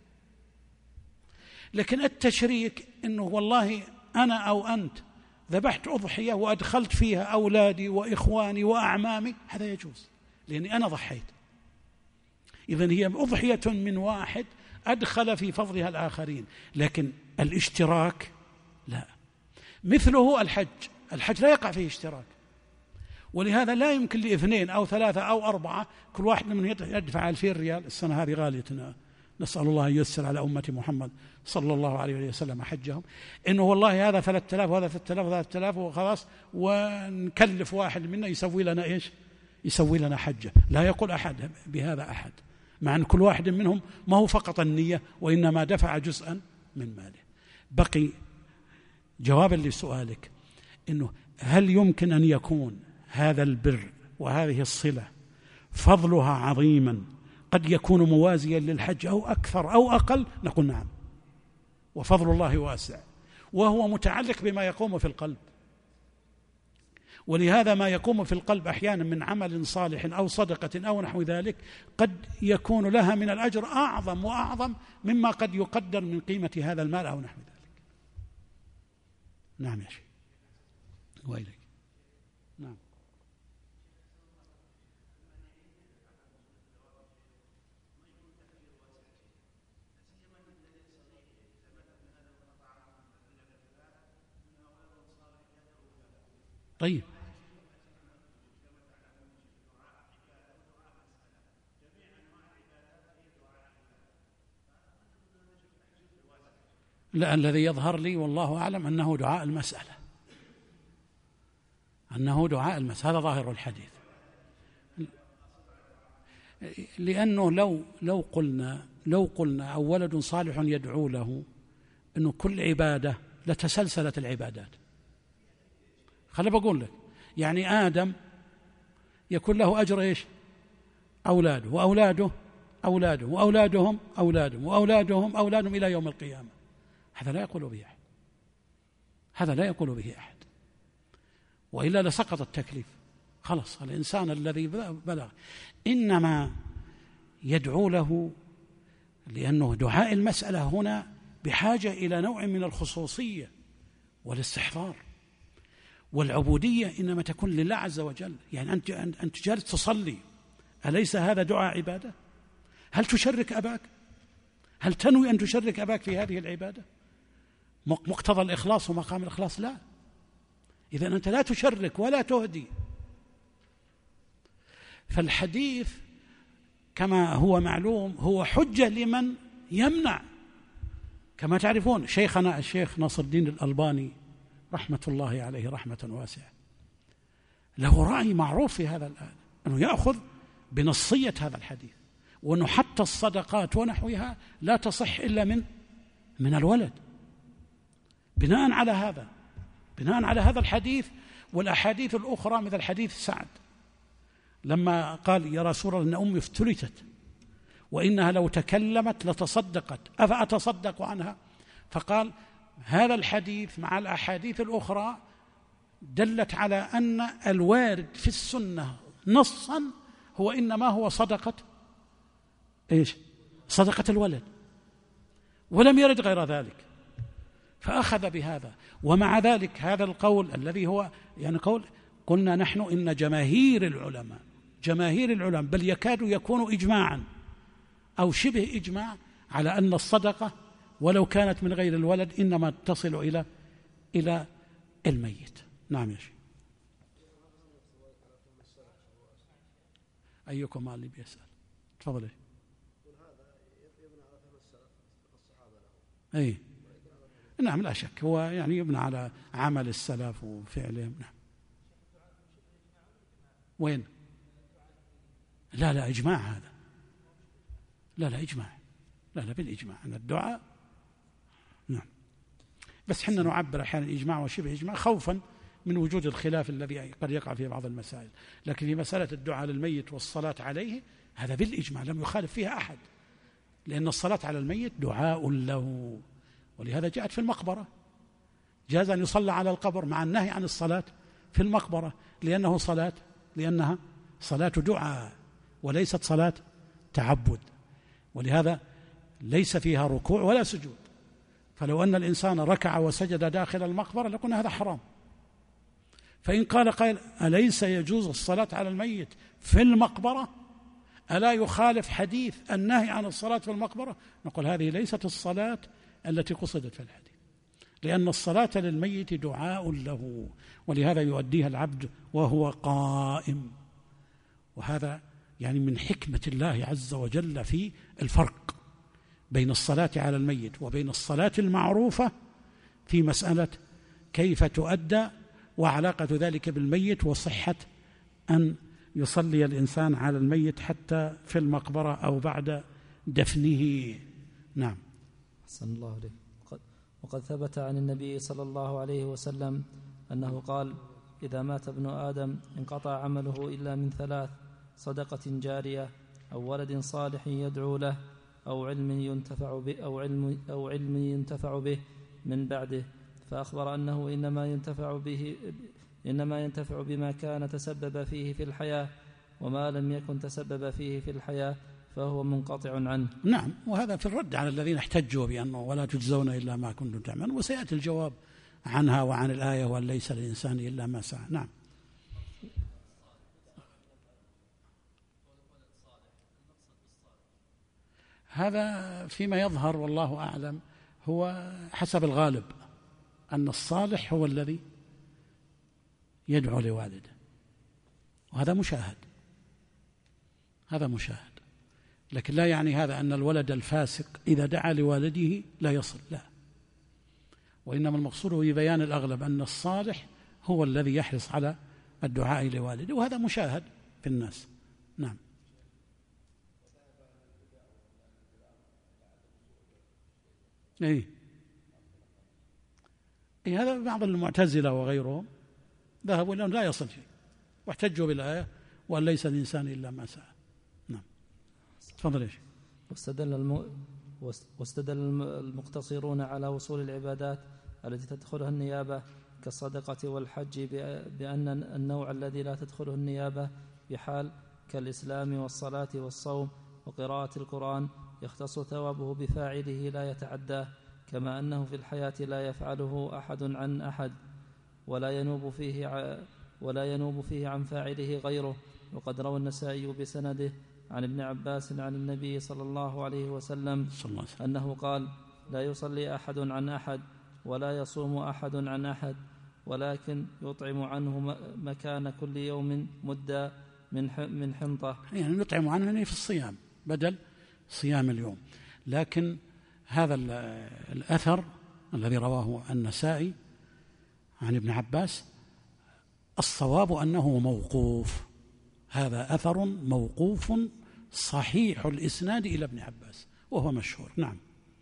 لكن التشريك إنه والله أنا أو أنت ذبحت أضحية وأدخلت فيها أولادي وإخواني وأعمامي، هذا يجوز لأني أنا ضحيت. إذن هي أضحية من واحد أدخل في فضلها الآخرين، لكن الاشتراك لا. مثله الحج لا يقع فيه اشتراك، ولهذا لا يمكن لاثنين أو ثلاثة أو أربعة كل واحد منهم يدفع 2000 ريال. السنة هذه غالية، نسأل الله أن ييسر على أمة محمد صلى الله عليه وسلم حجهم، إنه والله هذا 3000 وهذا 3000 وخلاص، ونكلف واحد منا يسوي لنا إيش؟ يسوي لنا حجة. لا يقول أحد بهذا أحد، مع أن كل واحد منهم ما هو فقط النية وإنما دفع جزءا من ماله. بقي جوابا لسؤالك، إنه هل يمكن أن يكون هذا البر وهذه الصلة فضلها عظيما قد يكون موازيا للحج أو أكثر أو أقل؟ نقول نعم، وفضل الله واسع، وهو متعلق بما يقوم في القلب. ولهذا ما يقوم في القلب أحيانا من عمل صالح أو صدقة أو نحو ذلك قد يكون لها من الأجر أعظم وأعظم مما قد يقدر من قيمة هذا المال أو نحو ذلك. نعم يا شيخ، وإليك. نعم. طيب، لا، الذي يظهر لي والله أعلم أنه دعاء المسألة، أنه دعاء المسألة، هذا ظاهر الحديث. لأنه لو قلنا أو ولد صالح يدعو له، أنه كل عبادة لتسلسلت العبادات. خلي بقول لك، يعني آدم يكون له أجر إيش؟ أولاده وأولاده أولاده وأولادهم أولادهم وأولادهم أولادهم إلى يوم القيامة. هذا لا يقول به أحد، هذا لا يقول به أحد، وإلا لسقط التكليف. خلص الإنسان الذي بلغ إنما يدعو له، لأنه دعاء المسألة هنا بحاجة إلى نوع من الخصوصية والاستحضار. والعبودية إنما تكون لله عز وجل. يعني أنت جالس تصلي، أليس هذا دعاء عبادة؟ هل تشرك أباك؟ هل تنوي أن تشرك أباك في هذه العبادة؟ مقتضى الإخلاص ومقام الإخلاص لا. إذا أنت لا تشرك ولا تهدي. فالحديث كما هو معلوم هو حجة لمن يمنع. كما تعرفون شيخنا الشيخ ناصر الدين الألباني رحمة الله عليه رحمة واسعة له رأي معروف في هذا الآن، أنه يأخذ بنصية هذا الحديث، وأنه حتى الصدقات ونحوها لا تصح إلا من الولد، بناء على هذا الحديث والأحاديث الأخرى، مثل حديث سعد لما قال يا رسول الله إن أمي افتلتت وإنها لو تكلمت لتصدقت أفأتصدق عنها؟ فقال هذا الحديث مع الأحاديث الأخرى دلت على أن الوارد في السنة نصا هو إنما هو صدقة إيش؟ صدقة الولد، ولم يرد غير ذلك، فأخذ بهذا. ومع ذلك هذا القول الذي هو يعني قول قلنا نحن إن جماهير العلماء بل يكاد يكون إجماعا أو شبه إجماع على أن الصدقة ولو كانت من غير الولد إنما تصل إلى الميت. نعم يا شيخ. أيكم اللي بيسأل؟ تفضل. أي نعم، لا شك هو يعني يبنى على عمل السلف وفعلهم. نعم. وين؟ لا إجماع هذا، لا إجماع، لا بالإجماع أن الدعاء. نعم، بس حنا نعبر أحيانا إجماع وشبه إجماع خوفا من وجود الخلاف الذي قد يقع في بعض المسائل. لكن في مسألة الدعاء للميت والصلاة عليه هذا بالإجماع لم يخالف فيها أحد، لأن الصلاة على الميت دعاء له، ولهذا جاءت في المقبرة جاز أن يصلى على القبر مع النهي عن الصلاة في المقبرة لأنها صلاة دعاء وليست صلاة تعبد، ولهذا ليس فيها ركوع ولا سجود. فلو أن الإنسان ركع وسجد داخل المقبرة لقلنا هذا حرام. فإن قال قائل أليس يجوز الصلاة على الميت في المقبرة؟ ألا يخالف حديث النهي عن الصلاة في المقبرة؟ نقول هذه ليست الصلاة التي قصدت في الحديث، لأن الصلاة للميت دعاء له، ولهذا يؤديها العبد وهو قائم. وهذا يعني من حكمة الله عز وجل في الفرق بين الصلاة على الميت وبين الصلاة المعروفة في مسألة كيف تؤدى وعلاقة ذلك بالميت وصحة أن يصلي الإنسان على الميت حتى في المقبرة أو بعد دفنه. نعم. أحسن الله عليك. وقد ثبت عن النبي صلى الله عليه وسلم أنه قال: إذا مات ابن آدم انقطع عمله إلا من ثلاث: صدقة جارية، أو ولد صالح يدعو له، أو علم ينتفع به من بعده. فأخبر أنه إنما ينتفع بما كان تسبب فيه في الحياة، وما لم يكن تسبب فيه في الحياة فهو منقطع عنه. نعم، وهذا في الرد على الذين احتجوا بأنه ولا تجزون إلا ما كنتم تعملون، وسيأتي الجواب عنها وعن الآية وأن ليس للإنسان إلا ما سعى. نعم. هذا فيما يظهر والله أعلم هو حسب الغالب أن الصالح هو الذي يدعو لوالده، وهذا مشاهد، هذا مشاهد. لكن لا يعني هذا أن الولد الفاسق إذا دعا لوالده لا يصل، لا، وإنما المقصود هو بيان الأغلب أن الصالح هو الذي يحرص على الدعاء لوالده، وهذا مشاهد في الناس. نعم. هذا بعض المعتزلة وغيرهم ذهبوا إلى أن لا يصل شيء، واحتجوا بالآية وأن ليس الإنسان إلا ما سعى. نعم. تفضل يا شيخ. واستدل المقتصرون على وصول العبادات التي تدخلها النيابة كالصدقة والحج بأن النوع الذي لا تدخله النيابة بحال كالإسلام والصلاة والصوم وقراءة القرآن يختص ثوابه بفاعله لا يتعداه، كما أنه في الحياة لا يفعله أحد عن أحد ولا ينوب فيه عن فاعله غيره. وقد روى النسائي بسنده عن ابن عباس عن النبي صلى الله عليه وسلم أنه قال: لا يصلي أحد عن أحد ولا يصوم أحد عن أحد، ولكن يطعم عنه مكان كل يوم مدة من حنطة. يعني يطعم عنه في الصيام بدل صيام اليوم. لكن هذا الأثر الذي رواه النسائي عن ابن عباس الصواب أنه موقوف، هذا أثر موقوف صحيح الإسناد إلى ابن عباس وهو مشهور. نعم.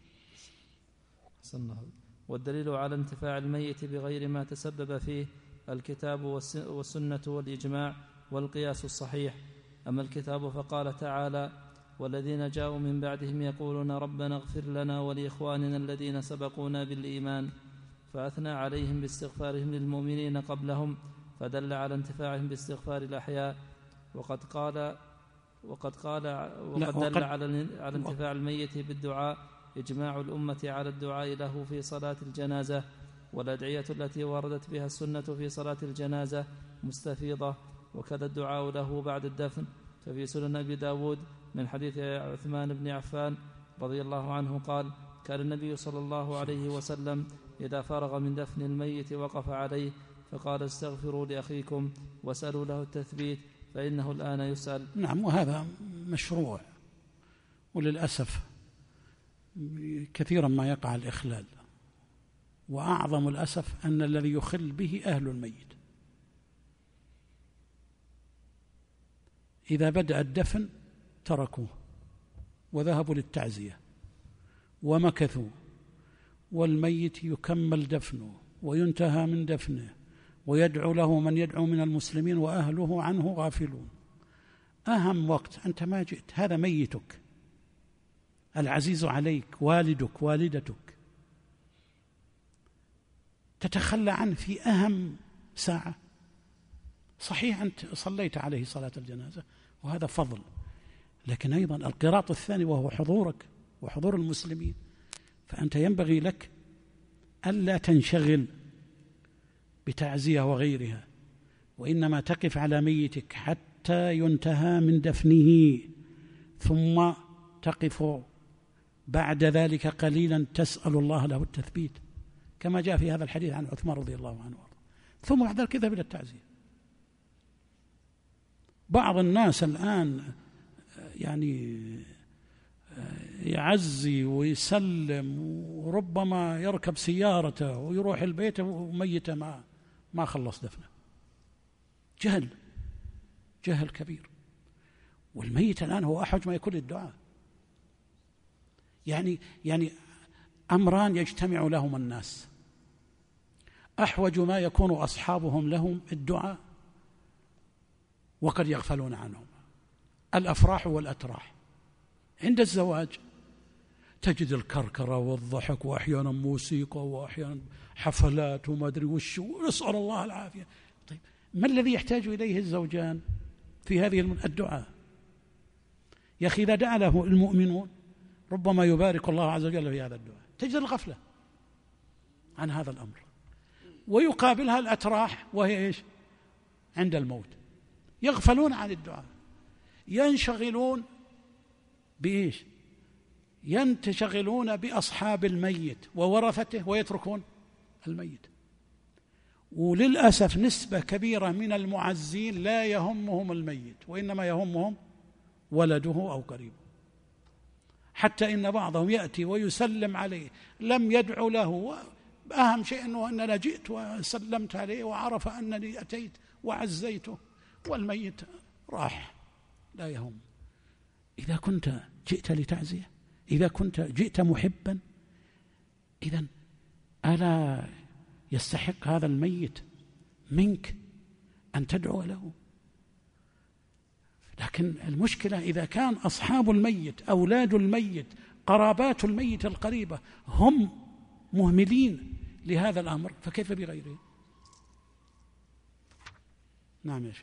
والدليل على انتفاع الميت بغير ما تسبب فيه الكتاب والسنة والإجماع والقياس الصحيح. أما الكتاب فقال تعالى: والذين جاءوا من بعدهم يقولون ربنا اغفر لنا ولإخواننا الذين سبقونا بالإيمان، فأثنى عليهم باستغفارهم للمؤمنين قبلهم، فدل على انتفاعهم باستغفار الأحياء. وقد دل على انتفاع الميت بالدعاء إجماع الأمة على الدعاء له في صلاة الجنازة، والأدعية التي وردت بها السنة في صلاة الجنازة مستفيضة، وكذا الدعاء له بعد الدفن. ففي سنن أبي داود من حديث عثمان بن عفان رضي الله عنه قال: كان النبي صلى الله عليه وسلم إذا فرغ من دفن الميت وقف عليه فقال: استغفروا لأخيكم واسألوا له التثبيت فإنه الآن يسأل. نعم، وهذا مشروع، وللأسف كثيرا ما يقع الإخلال، وأعظم الأسف أن الذي يخل به أهل الميت. إذا بدأ الدفن تركوه وذهبوا للتعزية ومكثوا، والميت يكمل دفنه وينتهى من دفنه ويدعو له من يدعو من المسلمين وأهله عنه غافلون. أهم وقت أنت ما جئت، هذا ميتك العزيز عليك، والدك والدتك، تتخلى عنه في أهم ساعة. صحيح أنت صليت عليه صلاة الجنازة وهذا فضل، لكن أيضا القراط الثاني وهو حضورك وحضور المسلمين، فأنت ينبغي لك ألا تنشغل بتعزية وغيرها، وإنما تقف على ميتك حتى ينتهى من دفنه، ثم تقف بعد ذلك قليلا تسأل الله له التثبيت، كما جاء في هذا الحديث عن عثمان رضي الله عنه وارضاه، ثم بعد ذلك اذهب إلى التعزية. بعض الناس الآن يعني يعزي ويسلم وربما يركب سيارته ويروح البيت وميته ما خلص دفنه. جهل كبير. والميت الآن هو أحوج ما يكون للدعاء. يعني أمران يجتمع لهم الناس، أحوج ما يكون أصحابهم لهم الدعاء وقد يغفلون عنهم، الأفراح والأتراح. عند الزواج تجد الكركرة والضحك وأحيانا موسيقى وأحيانا حفلات وما أدري وش، ونسأل الله العافية. طيب ما الذي يحتاج إليه الزوجان في هذه الدعاء؟ يا أخي إذا دعا له المؤمنون ربما يبارك الله عز وجل في هذا الدعاء. تجد الغفلة عن هذا الأمر، ويقابلها الأتراح وهي إيش؟ عند الموت يغفلون عن الدعاء، ينشغلون بإيش؟ ينشغلون بأصحاب الميت وورثته ويتركون الميت. وللأسف نسبة كبيرة من المعزين لا يهمهم الميت، وإنما يهمهم ولده أو قريبه، حتى إن بعضهم يأتي ويسلم عليه لم يدعو له، أهم شيء أنه أنا جئت وسلمت عليه وعرف أنني أتيت وعزيته، والميت راح لا يهم. إذا كنت جئت لتعزية، إذا كنت جئت محبا، إذن ألا يستحق هذا الميت منك أن تدعو له؟ لكن المشكلة إذا كان أصحاب الميت، أولاد الميت، قرابات الميت القريبة هم مهملين لهذا الأمر، فكيف بغيره؟ نعم يا شيخ.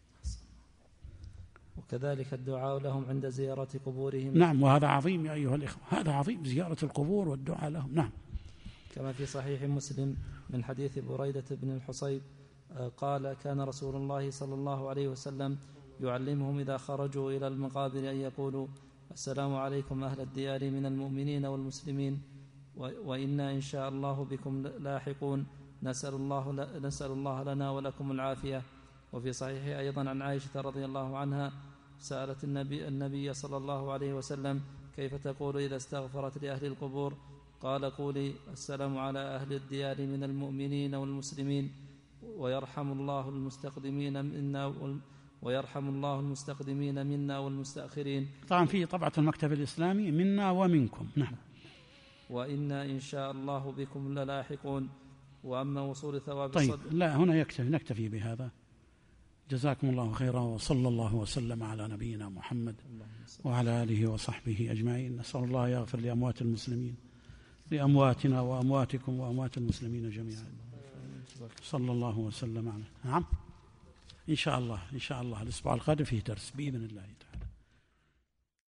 وكذلك الدعاء لهم عند زيارة قبورهم. نعم، وهذا عظيم يا أيها الإخوة، هذا عظيم، زيارة القبور والدعاء لهم. نعم. كما في صحيح مسلم من حديث بريدة بن الحصيب قال: كان رسول الله صلى الله عليه وسلم يعلمهم إذا خرجوا إلى المقابر أن يقولوا: السلام عليكم أهل الديار من المؤمنين والمسلمين، وإنا إن شاء الله بكم لاحقون، نسأل الله لنا ولكم العافية. وفي صحيح أيضا عن عائشة رضي الله عنها سألت النبي صلى الله عليه وسلم: كيف تقول إذا استغفرت لأهل القبور؟ قال: قولي: السلام على أهل الديار من المؤمنين والمسلمين، ويرحم الله المستقدمين منا والمستأخرين. طبعا في طبعة المكتب الإسلامي منا ومنكم. نعم. وإنا إن شاء الله بكم للاحقون. وأما وصول ثواب طيب لا، هنا نكتفي بهذا. جزاكم الله خيرا، وصلى الله وسلم على نبينا محمد وعلى آله وصحبه أجمعين. نسأل الله يغفر لأموات المسلمين، لأمواتنا وأمواتكم وأموات المسلمين جميعا. صلى الله وسلم على. نعم إن شاء الله الأسبوع القادم فيه درس بإذن الله تعالى.